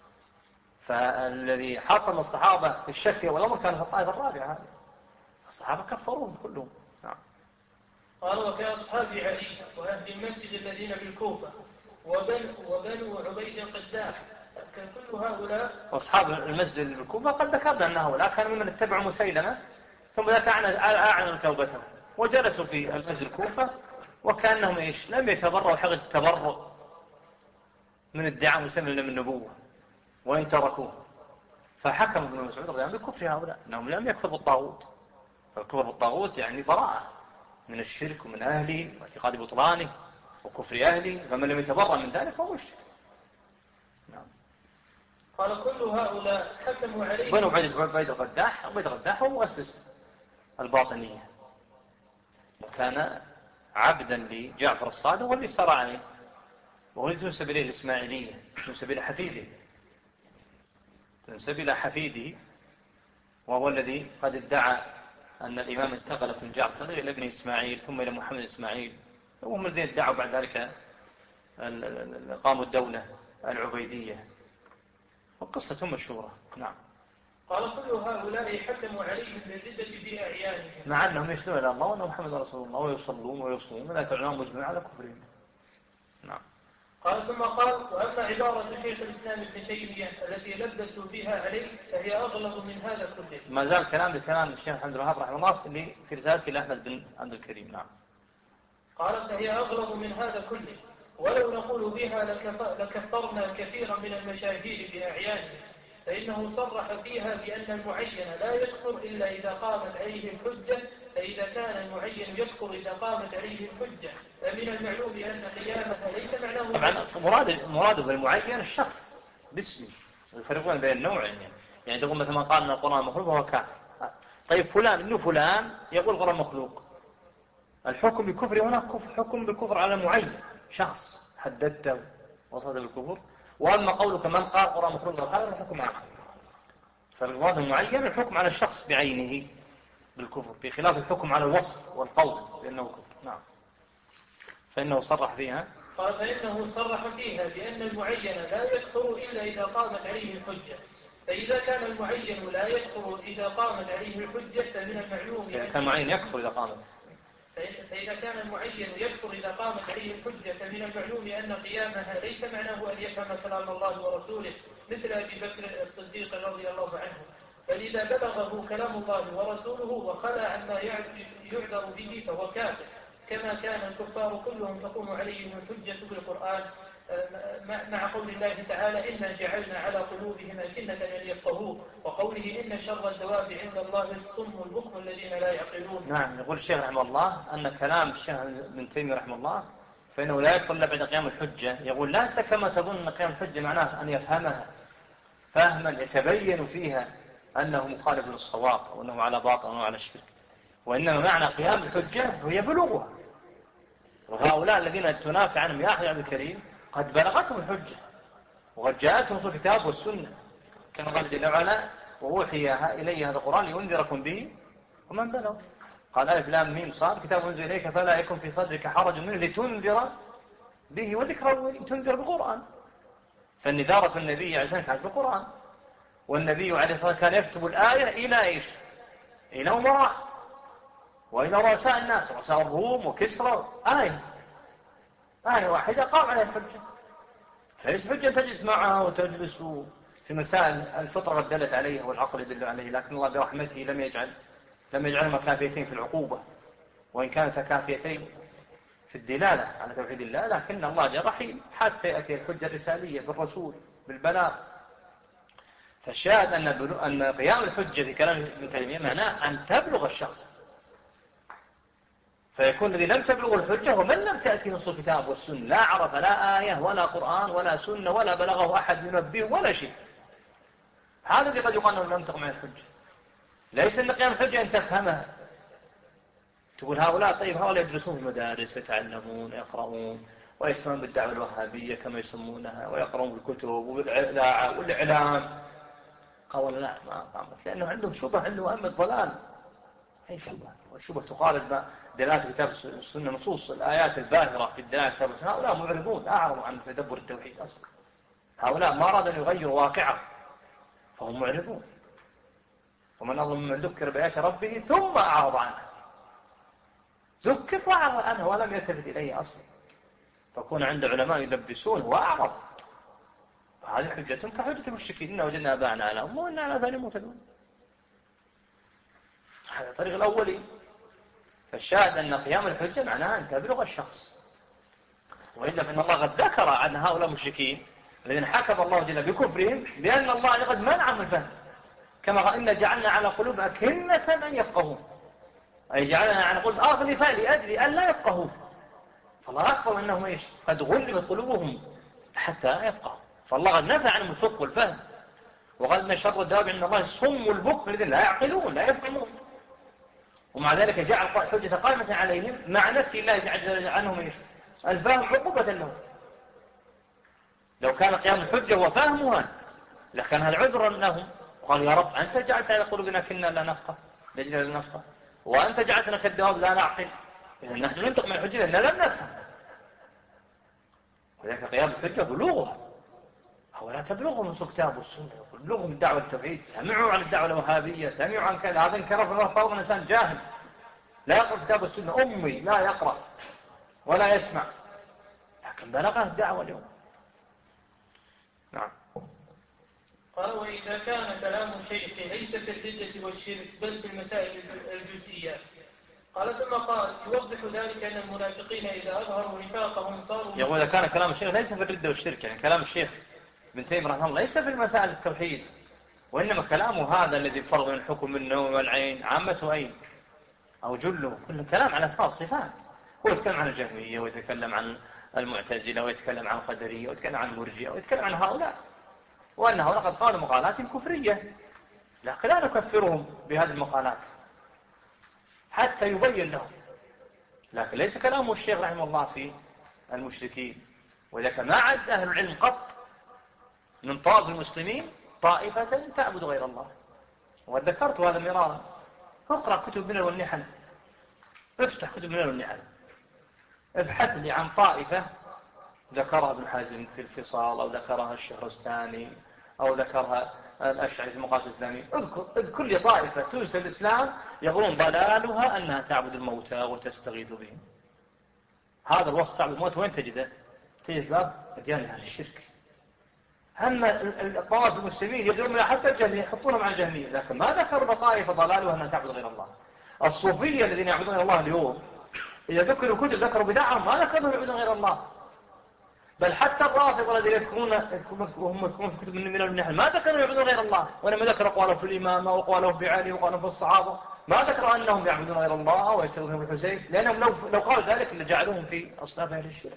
فالذي حصل الصحابة في الشك والأمر كان في الطائفة الرابعة هذه، الصحابة كفروهم كلهم. نعم. قال وكأصحاب علي وأهل المسجد الذين بالكوفة وبن وبنو عبيد القداح كل هؤلاء. وأصحاب المسجد بالكوفة قد ذكرنا أن هؤلاء كانوا ممن اتبعوا مسيلمة ثم ذاك أعلنوا توبتهم وجلسوا في المسجد الكوفة وكأنهم إيش لم يتبرؤوا حقيقة التبرؤ من ادعاء مسلم من النبوة وإن تركوه. فحكم ابن مسعود رضي الله عنه بكفر هؤلاء أنهم لم يكفروا بالطاغوت. فالكفر بالطاغوت يعني براءة من الشرك ومن أهله واعتقاد بطلانه وكفر أهله، فمن لم يتبرأ من ذلك فهو مشرك. نعم. قال كل هؤلاء حكموا عليه. بنو عبيد القداح، عبيد القداح هو مؤسس الباطنية وكان عبدا لجعفر الصادق واللي افترى عليه، وهو تنسب إليه الإسماعيلية، تنسب إلى حفيده تنسب إلى حفيده وهو الذي قد ادعى أن الإمام انتقل من جعفر إلى ابن إسماعيل ثم إلى محمد إسماعيل، وهم الذين ادعوا بعد ذلك قاموا الدولة العبيدية، وقصتهم مشهورة. نعم. قال كل هؤلاء حكموا عليهم بالردة بأعيانهم مع أنهم يشهدون إلى الله وأن محمد رسول الله ويصلون ويصومون ولا تعلمون مجمع على كفرهم. نعم. قال ثم قال وأما عبارة شيخ الإسلام ابن تيمية التي لبسوا بها عليه فهي أغلظ من هذا كله. ما زال كلام لكلام الشيخ محمد الوهاب رحمه الله في رسالته لأحمد بن عبد الكريم. نعم. قال فهي أغلظ من هذا كله، ولو نقول بها لكفرنا كثيرا من المشاهير بأعيانهم، فإنه صرح فيها بأن المعين لا يكفر إلا إذا قامت عليه الحجة، فإذا كان المعين يكفر إذا قامت عليه الحجة فمن المعلوم أن قيامته ليس معناه. طبعا مراد مراد بالمعين الشخص باسمه، يفرقون بين النوعين. يعني, يعني تقول مثلا قال أن القرآن مخلوق وهو كافر. طيب فلان إنه فلان يقول القرآن مخلوق، الحكم بالكفر هنا كفر حكم بالكفر على معين شخص حددته وصل بالكفر. وأما قولك من قال القرآن مخلوق هذا الحكم عليه، فالمراد المعين الحكم على الشخص بعينه بالكفر بخلاف الحكم على الوصف والقول بأنه كفر. نعم. فإنه صرح فيها قال فإنه صرح فيها بأن المعين لا يكفر إلا إذا قامت عليه الحجة، فإذا كان المعين لا يكفر إذا قامت عليه الحجة فمن المعلوم إذا كان المعين يكفر إذا قامت فإذا كان المعين يكفر إذا قامت عليه الحجة فمن المعلوم أن قيامها ليس معناه أن يفهم كلام الله ورسوله مثل أبي بكر الصديق رضي الله عنه، فإذا بلغه كلام الله ورسوله وخلى عما يعذر به فهو كافر، كما كان الكفار كلهم تقوم عليهم الحجة بالقرآن مع قول الله تعالى إنا جعلنا على قلوبهم أكنة أن يفقهوه، وقوله إن شر الدواب عند الله الصم البكم الذين لا يعقلون. نعم. يقول الشيخ رحمه الله أن كلام الشيخ ابن تيمية رحمه الله فإنه لا يكفر إلا بعد قيام الحجة. يقول لا كما تظن أن قيام الحجة معناه أن يفهمها فهما يتبين فيها أنه مخالف للصواب وأنه على باطل وأنه على الشرك، وإنما معنى قيام الحجة هي بلوغها. وهؤلاء الذين تنافع عنهم يا أحمد عبد الكريم قد بلغتهم الحجة وقد جاءتهم في الكتاب والسنة، كما قال جل وعلا وأوحي إلي هذا القرآن لينذركم به ومن بلغ. قال ألف لام ميم صاد كتاب أنزل إليك فلا يكن في صدرك حرج منه لتنذر به وذكر تنذر بالقرآن. فالنذارة النبي عليه الصلاة والسلام كانت بالقرآن، والنبي عليه الصلاة والسلام كان يكتب الآية إلى إيش؟ إلى أمراء وإلى رؤساء الناس، رؤساء الروم وكسرى، آية آية واحدة قام عليها الحجة. فليس حجة تجلس معها وتجلس في مسائل الفطرة دلت عليها والعقل يدل عليه، لكن الله برحمته لم يجعل لم يجعلهما كافيتين في العقوبة، وإن كانتا كافيتين في الدلالة على توحيد الله، لكن الله جل رحيم حتى يأتي الحجة الرسالية بالرسول بالبلاغ. فالشاهد أن أن قيام الحجة في كلام ابن تيمية معناه أن تبلغ الشخص، فيكون الذي لم تبلغ الحجة هو من لم تأتي نص الكتاب والسنة، لا عرف لا آية ولا قرآن ولا سنة ولا بلغه أحد ينبيه ولا شيء. هذا الذي قد يقال أنه لم تقم الحجة. ليس أن قيام الحجة أن تفهمها. تقول هؤلاء طيب هؤلاء يدرسون في المدارس ويتعلمون ويقرؤون ويسمعون بالدعوة الوهابية كما يسمونها ويقرؤون بالكتب والإعلام. قالوا لا ما قامت، لأنه عندهم شبه عنده أم الضلال. أي شبه؟ والشبه تقارب دلالة كتاب السنة نصوص الآيات الباهرة في دلالة كتاب السنة. هؤلاء معرضون أعرضوا عن تدبر التوحيد أصلا. هؤلاء ما أرادوا أن يغيروا واقعه فهم معرضون. ومن أظلم من ذكر بآيات ربه ثم أعرض عنها. ذكر وأعرض عنها ولم يلتفت إليه أصلا، فكون عند علماء يلبسونه وأعرض، فهذه حجتهم كحجة المشركين إن وجدنا آباءنا على أمة وإنا على ذلك مهتدون. هذا الطريق الأولي. فالشاهد أن قيام الحجة معناها أن تبلغ الشخص. وإلا فإن الله قد ذكر عن هؤلاء المشركين الذين حكم الله جل بكفرهم بأن الله قد منعهم الفهم، كما قال إن جعلنا على قلوب أكنة أن يفقهوا، أي جعلنا على قلوب أغلفة لأجل أن لا يفقهوا. فالله أخبر أنهم إيش؟ قد غلبت قلوبهم حتى يفقهوا. فالله قد نفى عنهم الفقه والفهم، وقال إن شر الدواب عند الله الصم والبكم الذين لا يعقلون لا يفهمون. ومع ذلك جعل حجة قائمة عليهم مع نفي الله جل عنهم إيش؟ الفهم عقوبة لهم. لو كان قيام الحجة هو فهمها لكان هذا عذرا لهم، وقال يا رب أنت جعلت على قلوبنا كنا لا نفقه لجل لا نفقه، وأنت جعلتنا كالدواب لا نعقل، إذن نحن ننطق من الحجة لأننا لم نفهم. وذلك قيام الحجة بلوغها، هو لا تبلغهم من كتاب والسنة، بلوغهم الدعوة التوحيد. سمعوا عن الدعوة الوهابية، سمعوا عن كذا، هذا انكره في الله فوق الإنسان جاهل لا يقرأ كتاب السنة، أمي لا يقرأ ولا يسمع، لكن بلغه الدعوة اليوم. نعم. قال وإذا كان كلام الشيخ ليس في الردة والشرك بل في المسائل الجزئيات. قال ثم قال يوضح ذلك أن المنافقين إذا أظهروا نفاقهم صاروا. يقول إذا كان كلام الشيخ ليس في الردة والشرك، يعني كلام الشيخ ابن تيمية رحمه الله ليس في المسائل التوحيد، وإنما كلامه هذا الذي فرض من الحكم من النوم والعين عامته أين أو جله كل كلام على أسماء الصفات. هو يتكلم عن الجهمية ويتكلم عن المعتزلة ويتكلم عن القدرية ويتكلم عن المرجئة ويتكلم عن هؤلاء، وأن هؤلاء قد قالوا مقالات كفرية، لكن لا نكفرهم بهذه المقالات حتى يبين لهم. لكن ليس كلامه الشيخ رحمه الله في المشركين. وذلك ما عد أهل العلم قط من طائف المسلمين طائفة تعبد غير الله. وذكرت هذا مرارا. اقرأ كتب من والنحل، افتح كتب من والنحل، ابحث لي عن طائفة ذكرها ابن حزم في الفصال، أو ذكرها الشهرستاني، أو ذكرها الأشعري في المقاصد الإسلامية. اذكر, اذكر لي طائفة تنسب الإسلام يقولون ضلالها أنها تعبد الموتى وتستغيث بهم. هذا الوصف تعبد الموتى وين تجده؟ تجد باب أديان أهل الشرك. أما الطوائف المسلمين يقولون حتى الجهمية يحطونهم على الجهمية، لكن ما ذكروا طائفة ضلالها أنها تعبد غير الله. الصوفية الذين يعبدون الله اليوم إذا ذكروا كتب ذكروا بدعهم ما ذكروا يعبدون غير الله. بل حتى الرافضة الذين يذكرون وهم يذكرون في كتب من النحل ما ذكروا يعبدون غير الله، ولما ذكروا قالوا في الإمامة وقالوا في علي وقالوا في الصحابة ما ذكروا أنهم يعبدون غير الله ويستغيثون بالحسين، لأنهم لو لو قالوا ذلك لجعلوهم في أصناف أهل الشرك.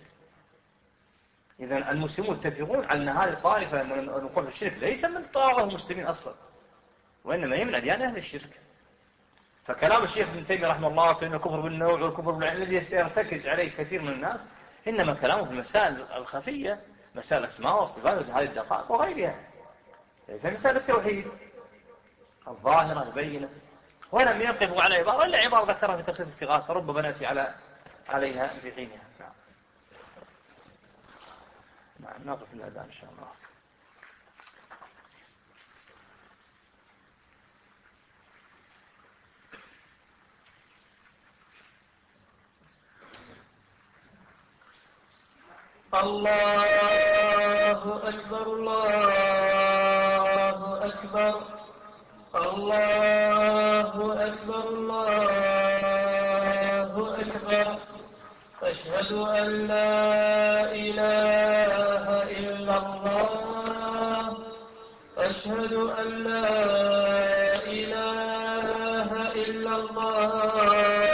إذا المسلمون يتفقون على أن هذه الطائفة من نقول في الشرك ليس من طائفة المسلمين أصلا، وإنما هي من أديان أهل الشرك. فكلام الشيخ ابن تيمية رحمه الله في أن الكفر بالنوع والكفر بالعين الذي يرتكز عليه كثير من الناس إنما كلامه في المسائل الخفية، مسائل الأسماء والصفات وهذه الدقائق وغيرها، ليس مسائل التوحيد الظاهرة البينة. ولم ينقفوا على عبارة إلا عبارة ذكرها في تلخيص الاستغاثة ربما نأتي على عليها في حينها. نعم. نعم نقف الأذان إن شاء الله. الله أكبر الله أكبر الله أكبر الله أكبر أشهد أن لا إله إلا الله أشهد أن لا إله إلا الله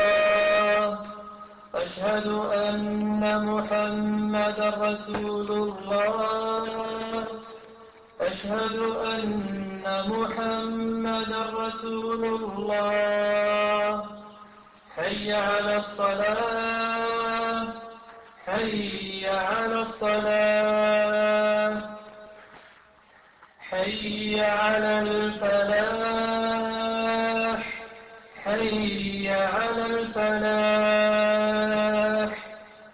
أشهد أن محمدا رسول الله أشهد أن محمدا رسول الله حي على الصلاة حي على الصلاة حي على الفلاح حي على الفلاح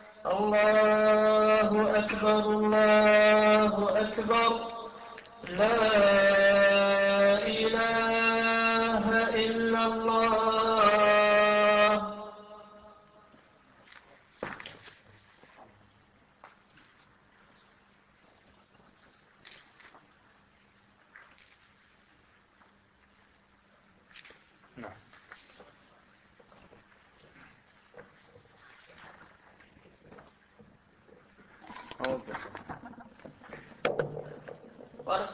الله أكبر الله أكبر لا إله إلا الله. نعم.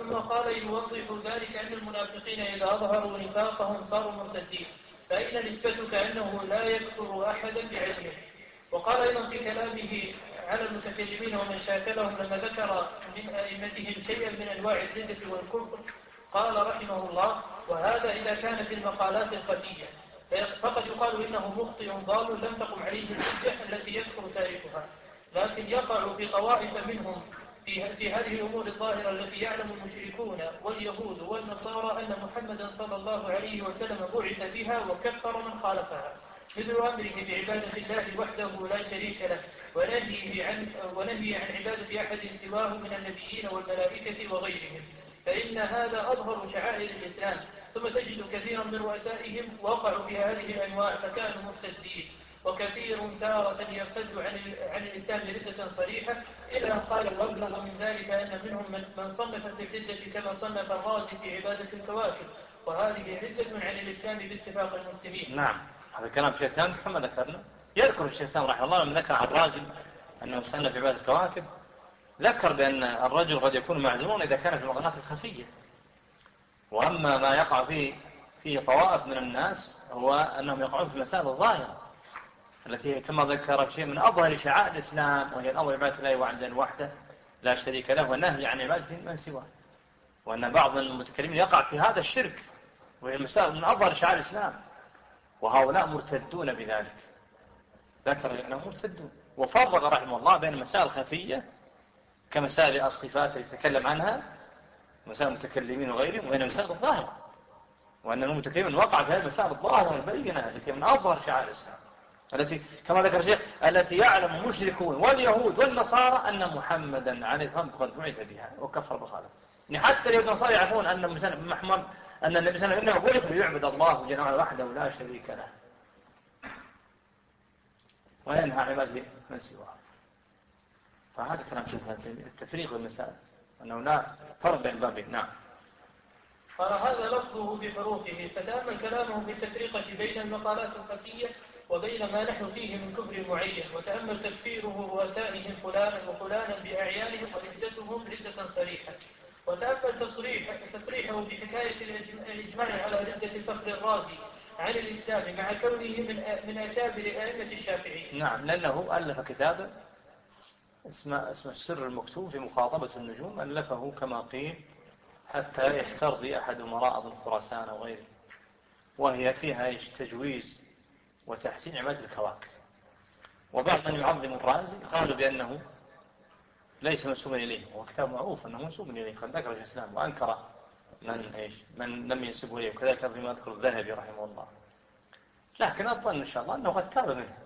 ثم قال يوضح ذلك أن المنافقين إذا أظهروا نفاقهم صاروا مرتدين، فإن نسبتك أنه لا يكفر أحدا بعلمه. وقال أيضا في كلامه على المتكلمين ومن شاكلهم لما ذكر من أئمتهم شيئا من أنواع الردة والكفر قال رحمه الله: وهذا إذا كان في المقالات الخفية فقد يقال إنه مخطئ ضال لم تقم عليه الحجة التي يكفر تاركها، لكن يقع في طوائف منهم في, في هذه الأمور الظاهرة التي يعلم المشركون واليهود والنصارى أن محمدا صلى الله عليه وسلم بعث بها وكفر من خالفها، مثل أمره بعبادة الله وحده لا شريك له ونهيه عن, ونهي عن عبادة أحد سواه من النبيين والملائكة وغيرهم، فإن هذا أظهر شعائر الإسلام. ثم تجد كثيرا من رؤسائهم وقعوا في هذه الأنواع فكانوا مرتدين، وكثير تارة يرتد عن, عن الإسلام ردة صريحة، إلا أن قال وابلغ من ذلك أن منهم من, من صنف في الردة كما صنف الرازي في عبادة الكواكب، وهذه ردة عن الإسلام باتفاق المسلمين. نعم، هذا كلام الشيخ الإسلام كما ذكرنا. يذكر الشيخ الإسلام رحمه الله لما ذكر عن الرازي أنه صنف في عبادة الكواكب، ذكر بأن الرجل قد يكون معذورون إذا كان في المغنات الخفية، وأما ما يقع فيه فيه طوائف من الناس هو أنهم يقعون في المسائل الظاهرة التي كما ذكر شيء من أظهر شعائر الإسلام، وهي الأمر عبادة الله وحده وحده لا شريك له، والنهي عن عبادة من سواه، وأن بعض المتكلمين يقع في هذا الشرك، وهي المسائل من أظهر شعائر الإسلام، وهؤلاء مرتدون بذلك. ذكر أنهم مرتدون، وفرق رحمه الله بين المسائل الخفية كمسائل الصفات التي تكلم عنها مسائل المتكلمين وغيرهم، وبين المسائل الظاهرة، وأن المتكلمين وقع في هذه المسائل الظاهرة البينة التي من أظهر شعائر الإسلام، التي كما ذكر الشيخ التي يعلم المشركون واليهود والنصارى أن محمدا عليه الصلاة والسلام قد بعث بها وكفر بخالف. يعني حتى اليهود والنصارى يعرفون أن محمد أن النبي صلى الله عليه وسلم بعث ليعبد الله جل وعلا وحده لا شريك له، وينهى عن عباده من سواه. فهذا كلام شيخ التفريق والمسائل أنه لا فرق بين بابين. نعم. قال هذا لفظه بحروفه، فتأمل كلامه في التفريقة بين المقالات الخفية وبين ما نحن فيه من كفر معين، وتأمل تكفيره رؤسائهم فلانا وفلانا بأعيانهم وردتهم ردة صريحة، وتأمل تصريح تصريحه بحكاية الإجماع على ردة الفخر الرازي عن الإسلام مع كونه من من أكابر أئمة الشافعية. نعم، لأنه ألف كتابا اسمه اسمه السر المكتوب في مخاطبة النجوم، ألفه كما قيل حتى يسترضي أحد أمراء ابن خراسان وغيره، وهي فيها تجويز وتحسين عبادة الكواكب. وبعض من يعظم الرازي قالوا بأنه ليس منسوبا إليه، وهو كتاب معروف أنه منسوب إليه، قد ذكر الإسلام وأنكر من إيش من لم ينسبه إليه، وكذلك فيما يذكر الذهبي رحمه الله. لكن أظن إن شاء الله أنه قد تاب منه،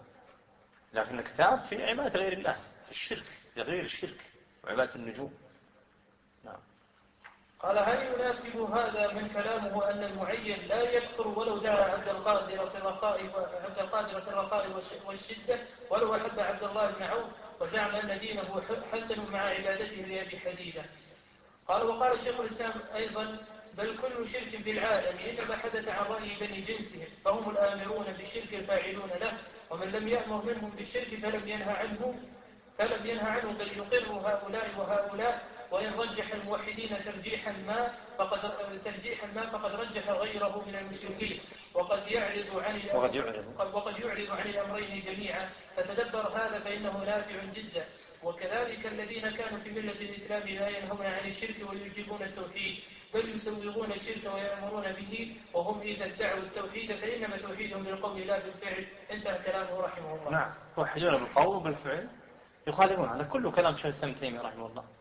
لكن الكتاب في عبادة غير الله، في الشرك، في غير الشرك وعبادة النجوم. نعم. قال هل يناسب هذا من كلامه أن المعين لا يكفر ولو دعا عبد القادر في الرخاء عبد القادر في الرخاء والشدة ولو أحب عبد الله بن عوف وزعم أن دينه حسن مع عبادته لأبي حديدة؟ قال وقال شيخ الإسلام أيضا بل كل شرك في العالم إنما حدث عن رأي بني جنسهم، فهم الآمرون بالشرك الفاعلون له، ومن لم يأمر منهم بالشرك فلم ينهى عنه فلم ينهى عنه بل يقر هؤلاء وهؤلاء، وإن رجح الموحدين ترجيحا ما فقد ترجيحا ما فقد رجح غيره من المشركين، وقد يعرض عن وقد يعرض وقد يعرض عن الأمرين جميعا، فتدبر هذا فإنه نافع جدا. وكذلك الذين كانوا في ملة الإسلام لا ينهون عن الشرك ويجيبون التوحيد، بل يسوغون الشرك ويأمرون به، وهم إذا ادعوا التوحيد فإنما توحيدهم بالقول لا بالفعل. انتهى كلامه رحمه الله. نعم، يوحدون بالقول وبالفعل يخالفون. هذا كله كلام شيخ الإسلام ابن تيمية رحمه الله.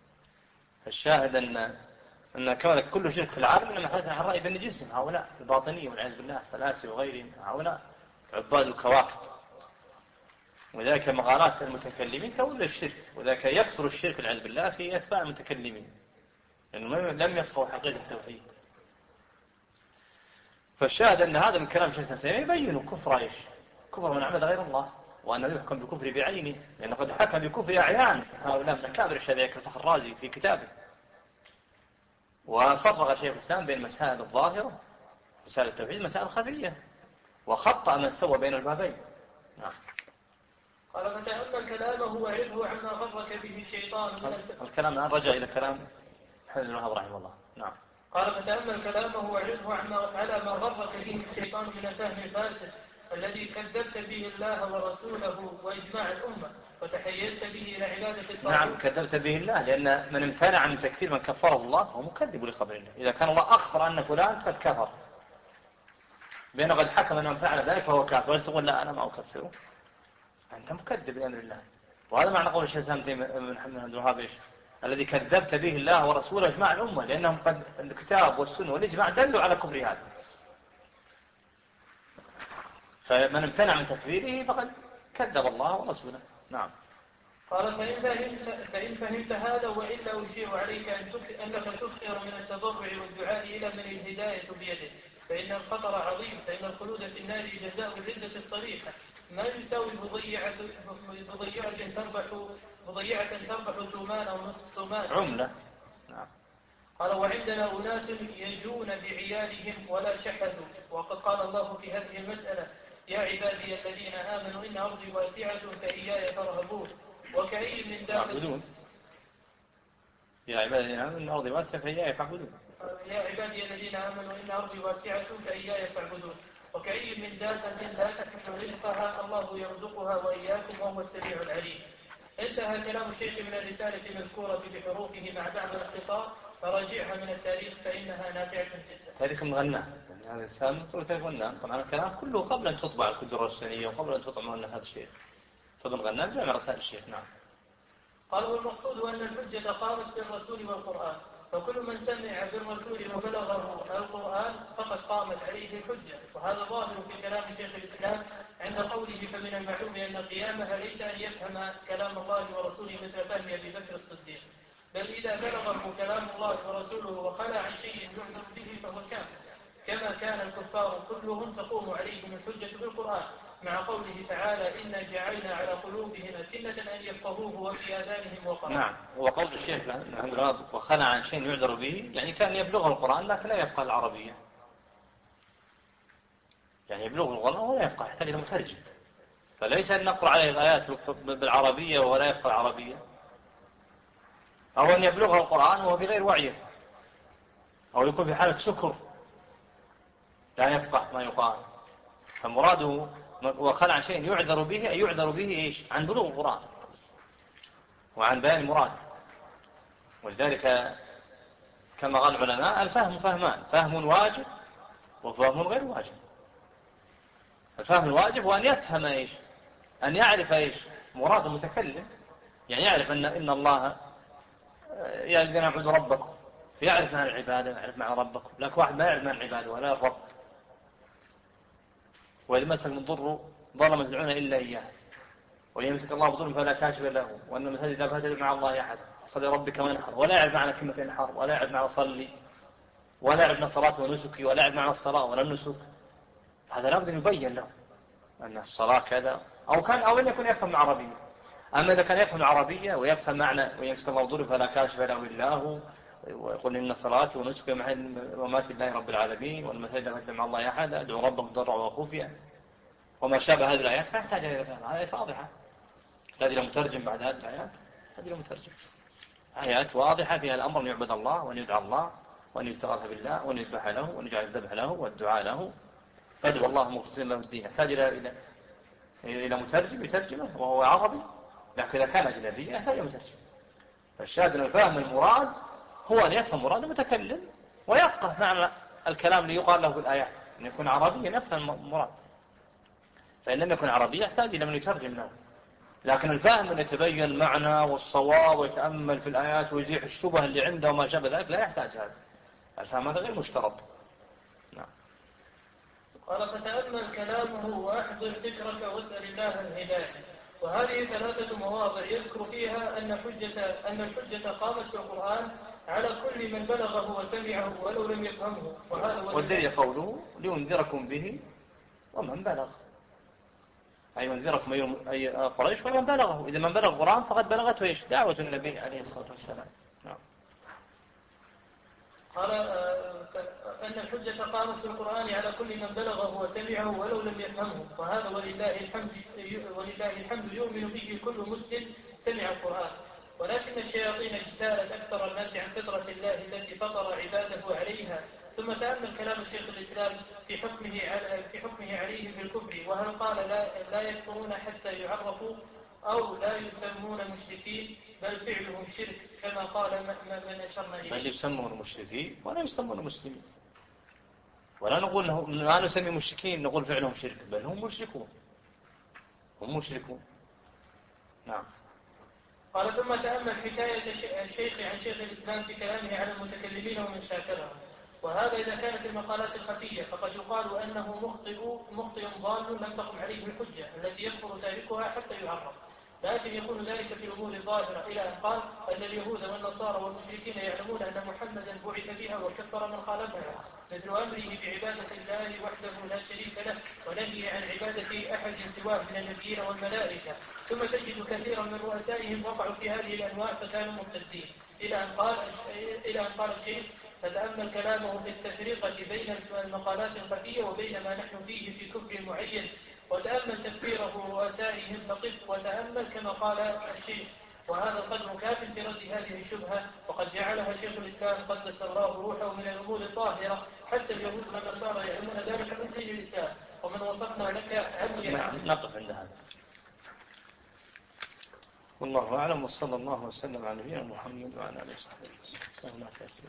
الشاهد أن أن كل شرك في العالم إنما حدث عن رأي بني جنسهم، هؤلاء الباطنية والعياذ بالله فلاسفة وغيرهم، هؤلاء عباد الكواكب. وذلك مقالات المتكلمين تولى الشرك، وذلك يكثر الشرك والعياذ بالله في أتباع المتكلمين، لأنه لم يفقهوا حقيقة التوحيد. فالشاهد أن هذا من كلام شيخ الإسلام يبين كفر إيش؟ كفر من عبد غير الله، وأنه يحكم بكفر بعينه، لأنه قد حكم بكفر أعيان هؤلاء من أكابر الشافعية كالفخر الرازي في كتابه. وفرق شيخ الإسلام بين مسائل الظاهرة مسائل التوحيد مسائل خفية، وخطأ من سوى بين البابين. نعم. قال فتأمل كلامه وعرفه عما غرك به الشيطان من الكلام الآن رجع إلى كلام محمد بن الوهاب رحمه الله. نعم. قال فتأمل كلامه وعرضه على ما غرك به الشيطان من الفهم الفاسد الذي كذبت به الله ورسوله وإجماع الأمة وتحيزت به إلى عبادة الطاغوت. نعم كذبت به الله، لأن من امتنع عن تكفير من كفره الله هو مكذب لخبر الله. إذا كان الله أخبر أن فلان قد كفر بأنه قد حكم أنه فعل ذلك فهو كافر، وأنت تقول لا أنا ما أكفره، أنت مكذب بأمر الله. وهذا معنى قول الشيخ سامتي بن محمد بن الوهاب إيش؟ الذي كذبت به الله ورسوله إجماع الأمة، لأنهم قد الكتاب والسنة والإجماع دلوا على كفر هذا. فمن امتنع من تكفيره فقد كذب الله ورسوله. نعم. قال فإن فهمت, فإن فهمت هذا وإلا أشير عليك أن أنك تكثر من التضرع والدعاء إلى من الهداية بيده، فإن الخطر عظيم، فإن الخلود في النار جزاء الردة الصريحة ما يساوي بضيعة بضيعة تربح بضيعة تربح ثومان أو نصف ثومان عملة. نعم. قال وعندنا أناس يجون بعيالهم ولا شحذوا، وقد قال الله في هذه المسألة يا عبادي الذين آمنوا إن أرضي واسعة فإياي فارهبون، وكأي من دابة يا عبادي الذين آمنوا إن أرضي واسعة فإياي فاعبدون يا عبادي الذين آمنوا إن أرضي واسعة فإياي فاعبدون وكأي من دابة لا تحمل رزقها الله يرزقها وإياكم وهو السميع العليم. انتهى كلام الشيخ من الرسالة المذكورة بحروفه مع بعض الاختصار، فراجعها من التاريخ فإنها نافعة جدا. تاريخ مغنى، يعني هذا الرسالة مذكورة تاريخ مغنى. طبعا الكلام كله قبل أن تطبع الكدرة السنية وقبل أن تطبع مؤلفات الشيخ، فابن غنى جمع رسائل الشيخ. نعم. قال والمقصود أن الحجة قامت بالرسول والقرآن، فكل من سمع بالرسول وبلغه القرآن فقد قامت عليه الحجة، وهذا ظاهر في كلام شيخ الإسلام عند قوله فمن المعلوم أن قيامها ليس أن يفهم كلام الله ورسوله مثل فهم أبي بكر الصديق، بل إذا بلغه كلام الله ورسوله وخلى عن شيء يعذر به فهو كافر، كما كان الكفار كلهم تقوم عليهم الحجة بالقرآن، مع قوله تعالى إنا جعلنا على قلوبهم أكنة أن يفقهوه وفي آذانهم وقرا. نعم. وقول الشيخ وخلى عن شيء يعذر به، يعني كان يبلغه القرآن لكن لا يفقه العربية، يعني يبلغه القرآن ولا يفقه، يحتاج إلى مترجم. فليس أن نقرأ عليه الآيات بالعربية وهو لا يفقه العربية، أو أن يبلغه القرآن وهو بغير وعيه، أو يكون في حالة سكر لا يفقه ما يقال. فمراده وخلع عن شيء يعذر به، أي يعذر به إيش؟ عن بلوغ القرآن وعن بيان المراد. ولذلك كما قال العلماء الفهم فهمان، فهم واجب وفهم غير واجب. الفهم الواجب هو أن يفهم إيش؟ أن يعرف إيش؟ مراد المتكلم، يعني يعرف أن إن الله يجب أن يعبد ربكم، فيعرف معنى العبادة ويعرف معنى ربكم. لكن واحد ما يعرف معنى العبادة ولا الرب، وإذا مسك من ضر ضل ما تدعون إلا إياه، وإن يمسك الله بضر فلا كاشف له، وأن المساجد لا تدعو مع الله أحد، صلي ربك وانحر، ولا يعرف معنى كلمة انحر، ولا يعرف معنى صلي، ولا يعرف معنى الصلاة ونسكي، ولا يعرف معنى الصلاة ولا النسك. هذا لابد أن يبين له أن الصلاة كذا، أو كان أو أن يكون يفهم العربية. أما إذا كان يفهم العربية ويفهم معنى وإن يمسك الله بضر فلا كاشف له إلا هو، ويقول إن صلاتي ونسكي ومات لله رب العالمين، والمساجد لا تدعو مع الله أحد، أدعو ربكم ضرعا وخفيا، وما شابه هذه الآيات فيحتاج إلى فهم. هذه آيات واضحة، هذه لو مترجم بعد هذه الآيات، هذه لو مترجم آيات واضحة فيها الأمر أن يعبد الله وأن يدعى الله وأن يتغرب بالله وأن يذبح له وأن يجعل الذبح له والدعاء له، فادعوا الله مخلصين له الدين. يحتاج إلى إلى إلى مترجم يترجمه وهو عربي، لكن إذا كان أجنبي يحتاج مترجم. فالشاهد أن الفهم المراد هو أن يفهم مراد المتكلم ويفقه معنى الكلام اللي يقال له بالآيات، أن يكون عربيا يفهم المراد. فإن لم يكن عربي يحتاج إلى من يترجم له. لكن الفاهم أن يتبين المعنى والصواب ويتأمل في الآيات ويزيح الشبه اللي عنده وما شابه ذلك لا يحتاج هذا. الفهم هذا غير مشترط. نعم. قال فتأمل كلامه وأحضر فكرك واسأل الله الهداية. وهذه ثلاثة مواضع يذكر فيها أن حجة أن الحجة قامت في القرآن على كل من بلغه وسمعه ولو لم يفهمه. وهذا والدليل قوله لينذركم به ومن بلغ، أي منذركم أي قريش ومن بلغه. إذا من بلغ القرآن فقد بلغته إيش؟ دعوة النبي عليه الصلاة والسلام. نعم. قال أن الحجة قامت في القرآن على كل من بلغه وسمعه ولو لم يفهمه، وهذا ولله الحمد ولله الحمد يؤمن به كل مسلم سمع القرآن. ولكن الشياطين اجتالت أكثر الناس عن فطرة الله التي فطر عباده عليها. ثم تأمل كلام شيخ الإسلام في حكمه في حكمه عليهم بالكفر، وهل قال لا, لا يكفرون حتى يعرفوا أو لا يسمون مشركين بل فعلهم شرك كما قال من أشرنا إليه. بل يسمون مشركين ولا يسمون مسلمين، ولا نقول لا نسمي مشركين نقول فعلهم شرك، بل هم مشركون هم مشركون. نعم. قال ثم تأمل حكاية الشيخ عن شيخ الإسلام في كلامه على المتكلمين ومن شاكرهم، وهذا إذا كانت المقالات الخفية فقد يقال أنه مخطئ مخطئ ضال لم تقم عليه الحجة التي يكفر تاركها حتى يعرف، لكن يكون ذلك في الأمور الظاهرة إلى أن قال أن اليهود والنصارى والمشركين يعلمون أن محمدا بعث بها وكفر من خالفها، مثل أمره بعبادة الله وحده لا شريك له ونهي عن عبادة أحد سواه من النبيين والملائكة. ثم تجد كثيرا من رؤسائهم وقعوا في هذه الأنواع فكانوا مرتدين، إلى أن قال إلى أن قال الشيخ فتأمل كلامه في التفرقة بين المقالات الخفية وبين ما نحن فيه في كفر معين، وتأمل تكفيره رؤسائهم فقف وتأمل كما قال الشيخ، وهذا القدر كاف في رد هذه الشبهة، وقد جعلها شيخ الإسلام قدس الله روحه من الأمور الطاهرة، حتى اليهود والنصارى يعلمون ذلك من دين الإسلام، ومن وصفنا لك عمي. نعم نقف عند هذا. والله أعلم، وصلى الله وسلم على نبينا محمد وعلى آله وصحبه. كان هناك أسئلة؟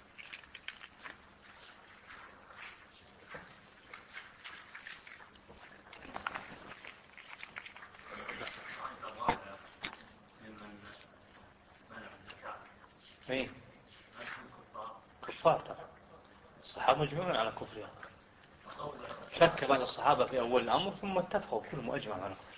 مين؟ كفار طبعا، الصحابة مجمعون على كفرها، شك بعض الصحابة في أول الأمر ثم اتفقوا كلهم أجمع على كفر.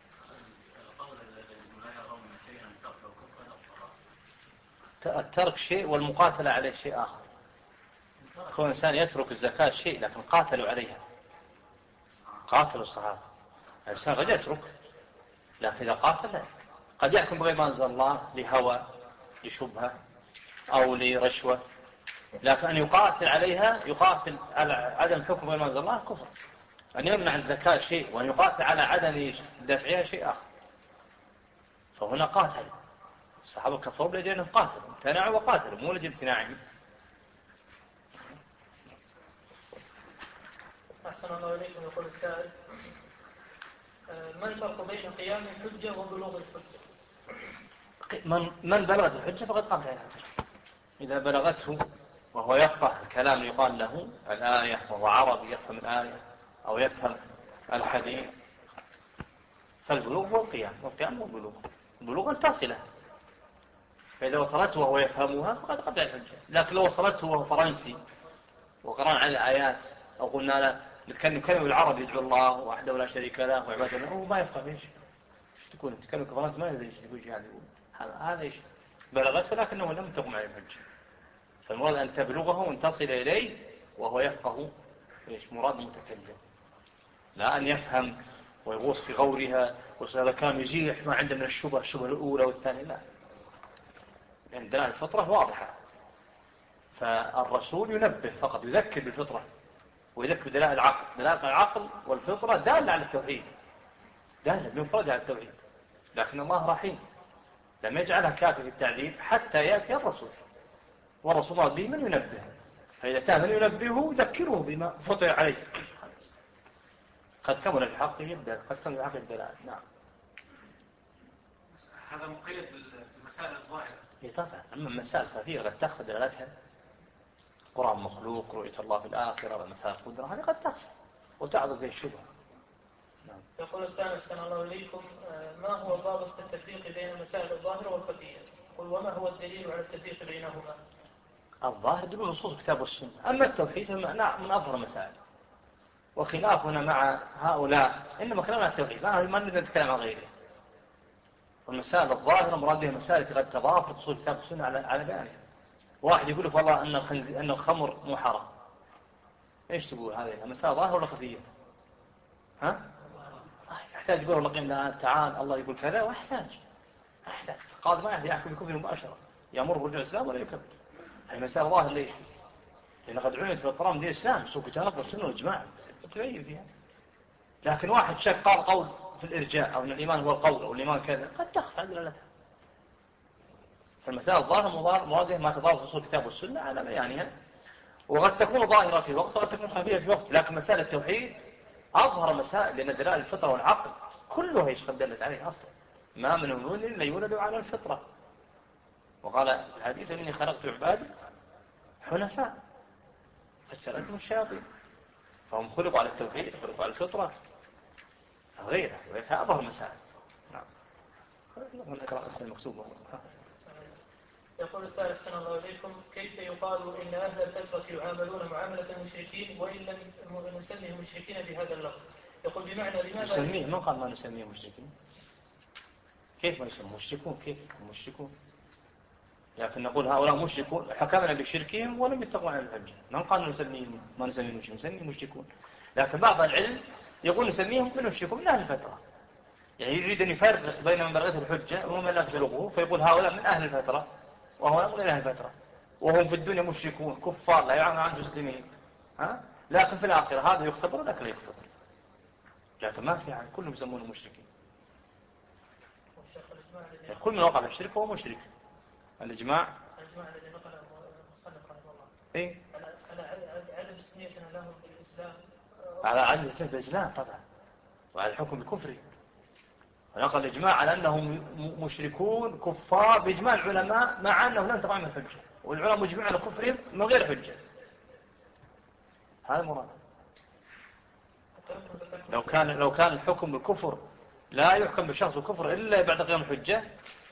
الترك شيء والمقاتلة عليه شيء آخر. كون إنسان يترك الزكاة شيء لكن قاتلوا عليها، قاتلوا الصحابة. الإنسان قد يترك لكن إذا قاتل قد يحكم بغير ما أنزل الله لهوى لشبهة أو لرشوة، لكن أن يقاتل عليها يقاتل على عدم حكم بغير ما أنزل الله كفر. أن يمنع الزكاة شيء وأن يقاتل على عدم دفعها شيء آخر. فهنا قاتل الصحابة كفروا لأجل أنهم قاتلوا، امتنعوا وقاتلوا مو لأجل امتناعهم. أحسن الله إليكم. يقول السائل: ما الفرق بين قيام الحجة وبلوغ الحجة؟ من من بلغت الحجة فقد قام عليها الحجة. إذا بلغته وهو يفقه الكلام يقال له الآية وهو عربي يفهم الآية أو يفهم الحديث فالبلوغ هو القيام، والقيام هو البلوغ. البلوغ التصلة، فإذا وصلته وهو يفهمها فقد قام عليها الحجة. لكن لو وصلته وهو فرنسي وقرأنا على الآيات أو قلنا له نتكلم كلمة بالعربي يدعو الله وحده ولا شريك له وعباده له هو ما يفهم ايش ايش تكون تتكلم كفرنسي ما يدري ايش تقول شيء. هذا هذا ايش بلغته لكنه لم تقم عليه الحجة. فالمراد أن تبلغه وأن تصل إليه وهو يفقه ايش مراد المتكلم، لا أن يفهم ويغوص في غورها وهذا كان يزيح ما عنده من الشبه الشبه الأولى والثانية، لا. لأن دلالة الفطرة واضحة، فالرسول ينبه فقط يذكر بالفطرة ويذكر دلالة العقل. دلالة العقل والفطرة دالة على التوحيد، دالة بمفردها على التوحيد، لكن الله رحيم لم يجعلها كافية في التعذيب حتى يأتي الرسول، والرسول مراد به من ينبه، فإذا كان من ينبهه ذكره بما فطر عليه. قد كمل الحق يبدأ، قد كمل الحق الدلالة. نعم. هذا مقيد بالمسائل الظاهرة. إيه طبعا، أما المسائل الخفية قد تأخذ دلالتها قرآن مخلوق، رؤية الله في الآخرة، مسائل القدرة، هذه قد تأخذ وتعرض به الشبهة. نعم. يقول السائل: أحسن الله إليكم، ما هو ضابط التفريق بين المسائل الظاهرة والخفية؟ قل وما هو الدليل على التفريق بينهما؟ الظاهر دليل نصوص الكتاب والسنة، أما التوحيد من أظهر المسائل، وخلافنا مع هؤلاء إنما كلامنا التوحيد ما نريد نتكلم عن غيره. والمسائل الظاهرة مراد بها مسائل قد تضافرت أصول الكتاب والسنة على على بيانها. واحد يقول لك والله أن الخنز... أن الخمر مو حرام، إيش تقول هذه مسألة ظاهرة ولا خفية؟ ها؟ يحتاج يقول الله قيم تعال الله يقول كذا، ويحتاج يحتاج قاضي ما يحكم بكفر مباشرة يأمر برجوع الإسلام ولا يكفر. هذه مسألة ظاهرة. ليش؟ لأن قد عنيت في القرآن دين الإسلام سوق كتاب والسنة والجماعة تبين فيها. لكن واحد شك قال قول في الإرجاء أو أن الإيمان هو القول أو الإيمان كذا قد تخفى دلالتها. فالمسائل الظاهرة مواجهة ما تضاد أصول الكتاب والسنة على بيانها، وقد تكون ظاهرة في وقت وقد تكون خفية في وقت. لكن مسائل التوحيد أظهر مسائل، لأن دلائل الفطرة والعقل كلها يشقد دلت عليه أصلا، ما من مولود إلا يولد على الفطرة. وقال في الحديث إني خلقت عبادي حنفاء فاجتنبتهم الشياطين، فهم خلقوا على التوحيد، خلقوا على الفطرة غيرها، وغيرها أظهر مسائل. نعم. نقرأ المكتوب. يقول السائل أحسن الله إليكم: كيف يقال إن أهل الفترة يعاملون معاملة المشركين وإن لم نسميهم مشركين بهذا اللفظ؟ يقول بمعنى لماذا نسميه، من قال ما نسميه مشركين؟ كيف ما يسمون مشركون؟ كيف مشركون؟ لكن نقول هؤلاء مشركون حكمنا بشركهم ولم يتقوا عن الحجة. من قال نسميهم ما نسميه مشركين؟ نسميه مشركون. لكن بعض العلم يقول نسميهم من مشركون من أهل الفترة، يعني يريد أن يفرق بين من بلغته الحجة ومن لا تبلغه، فيقول هؤلاء من أهل الفترة وهؤلاء من أهل الفترة، وهم في الدنيا مشركون كفار لا يعلمون عن مسلمين، ها؟ لكن في الآخرة هذا يختبر وذاك لا يختبر. لكن ما في عن كلهم يسمونه مشركين. كل من وقع في الشرك هو مشرك. الإجماع الإجماع الذي نقله المصنف رحمه الله إيه؟ على عدم تسميتنا لهم بالإسلام، على عدم تسمية بالإسلام طبعا، وعلى الحكم بالكفر. ونقل الإجماع على أنهم مشركون كفار بإجماع العلماء، مع أنه لم تقع من الحجة، والعلماء مجمعون على كفرهم من غير حجة. هذا مراد. لو كان لو كان الحكم بالكفر لا يحكم بالشخص بالكفر إلا بعد قيام الحجة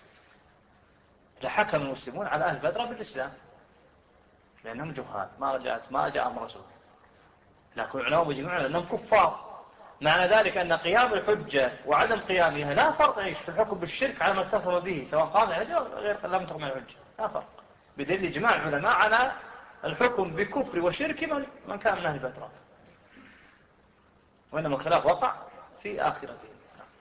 لحكم المسلمون على أهل بدر بالإسلام، لأنهم جهال ما جاءت ما جاء أمر رسول. لكن العلماء مجمعون على أنهم كفار. معنى ذلك أن قيام الحجة وعدم قيامها لا فرق ايش في الحكم بالشرك على ما اتصل به، سواء قام الحجة أو غير لم تقم الحجة، لا فرق. بدليل إجماع العلماء على الحكم بكفر وشرك من من كان من أهل الفترة، وإنما الخلاف وقع في آخرته.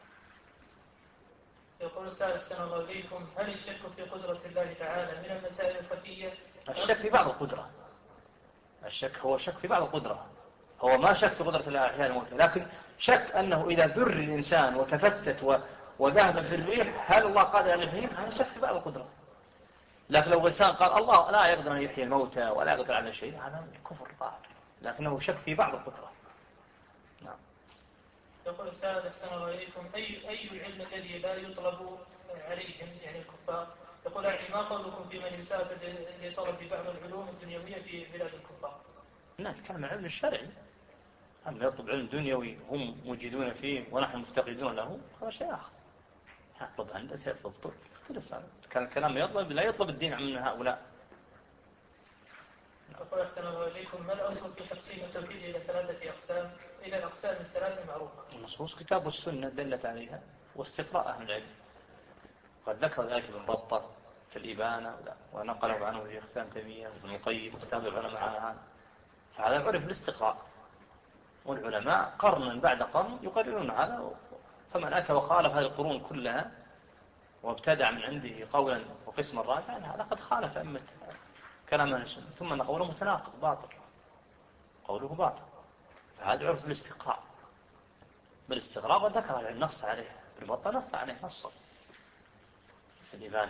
يقول السائل أحسن الله إليكم: هل الشك في قدرة الله تعالى من المسائل الخفية؟ الشك في بعض القدرة، الشك هو شك في بعض القدرة، هو ما شك في قدرة الله أحيانا الموتى، لكن شك أنه إذا ذر الإنسان وتفتت و... وذهب في الريح هل الله قادر أن يحييه؟ هذا شك في بعض القدرة. لكن لو إنسان قال الله لا يقدر أن يحيي الموتى ولا يقدر على شيء، هذا كفر ظاهر، لكنه شك في بعض القدرة. نعم. يقول السائل أحسن الله إليكم: أي أي العلم الذي لا يطلب عليهم يعني الكفار؟ يقول يعني ما قولكم في من يسافر لطلب بعض العلوم الدنيوية في بلاد الكفار؟ نتكلم عن العلم الشرعي، أما يطلب علم دنيوي هم موجدون فيه ونحن مفتقدون له هذا شيء آخر. يطلب هندسة، يطلب طب، يختلف. كان الكلام يطلب لا يطلب الدين من هؤلاء. يقول أحسن الله إليكم: ما الأصل في تقسيم التوحيد إلى ثلاثة أقسام إلى الأقسام الثلاثة المعروفة؟ النصوص كتاب والسنة دلت عليها واستقراء أهل العلم، قد ذكر ذلك ابن بطة في الإبانة ونقله عنه في أقسام تيمية وابن القيم وكتاب العلماء على هذا. فهذا عرف بالاستقراء، والعلماء قرن بعد قرن يقررون هذا، فمن أتى وخالف هذه القرون كلها وابتدع من عنده قولا وقسما راجعا هذا قد خالف أمة كلام أهل السنة، ثم أن قوله متناقض باطل، قوله باطل. فهذا عرف بالاستقراء، بالاستقراء وذكر النص عليه، ابن بطة نص عليه نصا في الإبانة.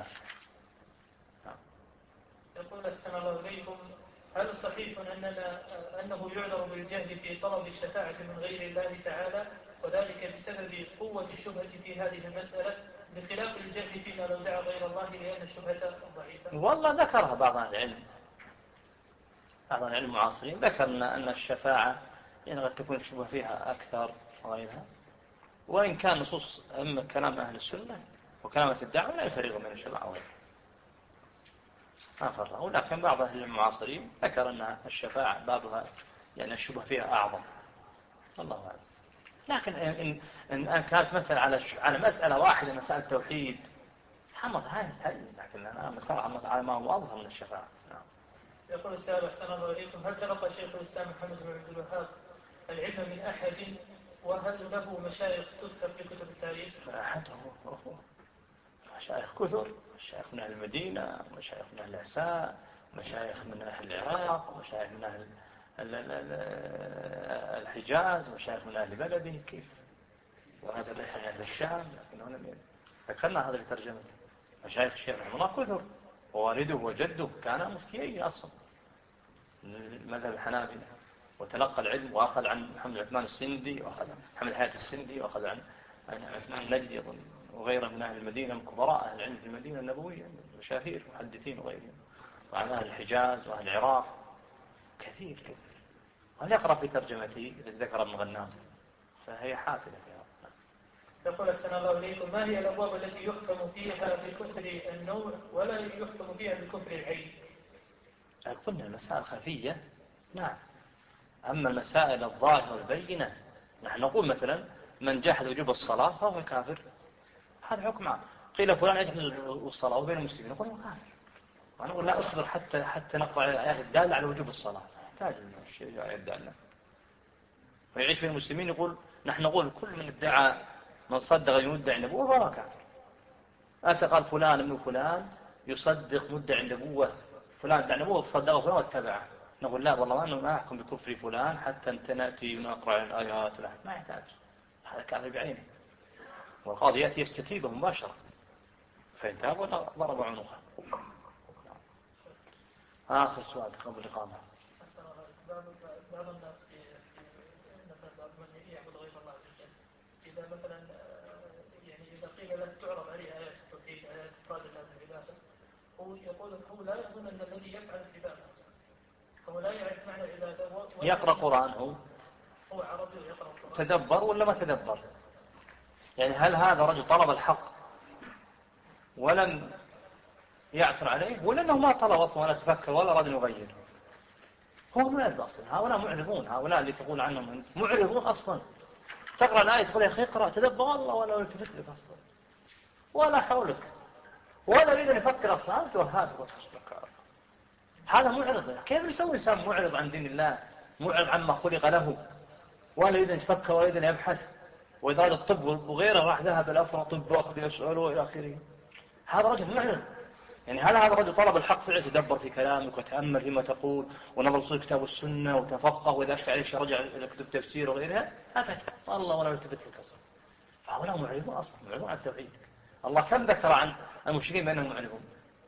يقول أحسن الله إليكم: هل صحيح أننا أنه يعذر بالجهل في طلب الشفاعة من غير الله تعالى، وذلك بسبب قوة الشبهة في هذه المسألة بخلاف الجهل فيما لو دعا غير الله لأن الشبهة ضعيفة؟ والله ذكرها بعض أهل العلم، بعض أهل العلم المعاصرين ذكرنا أن الشفاعة يعني قد تكون الشبهة فيها أكثر وغيرها، وإن كان نصوص أما كلام أهل السنة وكلامة الدعوة لا يفرق من الشفاعة وغيرها، ما فرقوا. لكن بعض أهل المعاصرين ذكر أن الشفاعة بابها يعني الشبهة فيها أعظم، الله أعلم. لكن إن, إن, إن كانت مسألة على على مسألة واحدة، مسألة توحيد حمض هاي هاي، لكن أنا مسألة على ما هو أظهر من الشفاعة. نعم. يقول السائل أحسن الله إليكم: هل تلقى شيخ الإسلام محمد بن عبد الوهاب العلم من أحد، وهل له مشايخ تذكر في كتب التاريخ؟ أحد هو هو مشايخ كثر، مشايخ من أهل المدينة، مشايخ من أهل الإحساء، مشايخ من أهل العراق، مشايخ من أهل الحجاز، مشايخ من أهل بلده. كيف؟ وهذا من أهل الشام، لكن هنا ذكرنا هذا في ترجمته. مشايخ الشيخ رحمه الله كثر، ووالده وجده كان مفتيين أصلا مذهب الحنابلة، وتلقى العلم وأخذ عن محمد عثمان السندي وأخذ عن محمد حياة السندي وأخذ عن عثمان النجدي وغيره من أهل المدينة من كبراء أهل العلم في المدينة النبوية، مشاهير محدثين وغيرهم، وعن أهل الحجاز وأهل العراق كثير كثير. وهل يقرأ في ترجمته الذي ذكر ابن غنام؟ فهي حافلة فيها. يقول أحسن الله إليكم: ما هي الأبواب التي يحكم فيها بكفر النوع ولا يحكم فيها بكفر العين؟ قلنا المسائل خفية، نعم. أما المسائل الظاهرة والبينة نحن نقول مثلا من جحد وجوب الصلاة فهو كافر، هذا حكم عام. قيل فلان يجحد الصلاة وبين المسلمين، نقول هو كافر. ونقول لا أصبر حتى حتى نقرأ الآيات الدالة على وجوب الصلاة، يحتاج الشيء الآيات الدالة. ويعيش بين المسلمين يقول نحن نقول كل من ادعى من صدق يمدعي النبوة فهو كافر. أنت قال فلان ابن فلان يصدق مدعي النبوة، فلان ادعى النبوة فصدقه فلان واتبعه، نقول لا والله أنه ما يحكم بكفر فلان حتى أنت نأتي ونقرأ الآيات، ما يحتاج، هذا كافر بعينه. والقاضي يأتي يستتيبه مباشرة، فإن تاب ولا ضرب عنقه. آخر سؤال قبل الإقامة. بعض الناس مثلا من يعبد غير الله عز وجل، إذا مثلا يعني إذا قيل له تعرض عليه آيات التوحيد آيات إفراد الله بالعبادة، هو يقول هو لا يظن أن الذي يفعل العبادة أصلا، هو لا يعرف معنى العبادة. يقرأ قرآن هو هو عربي ويقرأ قرآن. تدبر ولا ما تدبر؟ يعني هل هذا رجل طلب الحق ولم يعثر عليه، ولا أنه ما طلب أصلا ولا تفكر ولا أراد أن يغير؟ هو معرض أصلا، هؤلاء معرضون، هؤلاء اللي تقول عنهم معرضون أصلا. تقرأ الآية تقول يا أخي اقرأ تدبر والله ولا يلتفت لك أصلا ولا حولك ولا يريد أن يفكر أصلا. أنت وهذا هذا معرض. كيف يسوي إنسان معرض عن دين الله، معرض عما خلق له، ولا يريد أن يتفكر ولا يريد أن يبحث؟ وإذا هذا الطب وغيره راح ذهب الأفرع طب وأخذ يسأله وإلى آخره. هذا رجل معرض. يعني هل هذا الرجل طلب الحق فعلا تدبر في كلامك وتأمل فيما تقول ونظر في الكتاب والسنة وتفقه، وإذا أشكى عليه شيء رجع إلى كتب تفسير وغيرها؟ أبدا والله ولا يلتفت لك أصلا. فهؤلاء معرضون أصلا، معرضون عن التوحيد. الله كم ذكر عن المشركين بأنهم معرضون؟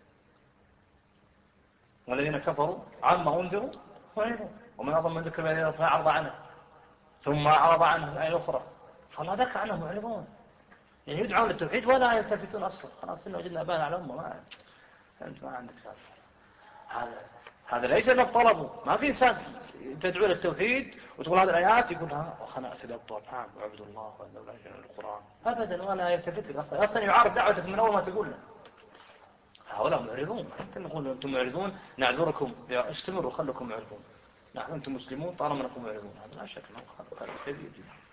والذين كفروا عما أنذروا معرضون، ومن أظلم من ذكر بأن فأعرض عنه ثم أعرض عنه الآية الأخرى. فالله ذكر عنهم معرضون، يعني يدعون للتوحيد ولا يلتفتون أصلا. خلاص إنه وجدنا أبانا على أمه، ما أنت ما عندك سالفة. هذا هذا ليس لك طلبه. ما في إنسان تدعو للتوحيد وتقول هذه الآيات يقول ها وخنا أتدبر نعم وعبد الله وأنه لا يجعل القرآن أبدا ولا يلتفت لك أصلا. أصلا يعارض دعوتك من أول ما تقول له. هؤلاء معرضون. حتى نقول أنتم معرضون نعذركم، استمروا خلكم معرضون. نحن أنتم مسلمون طالما أنكم معرضون. هذا لا شك أنه خلق كبير جدا.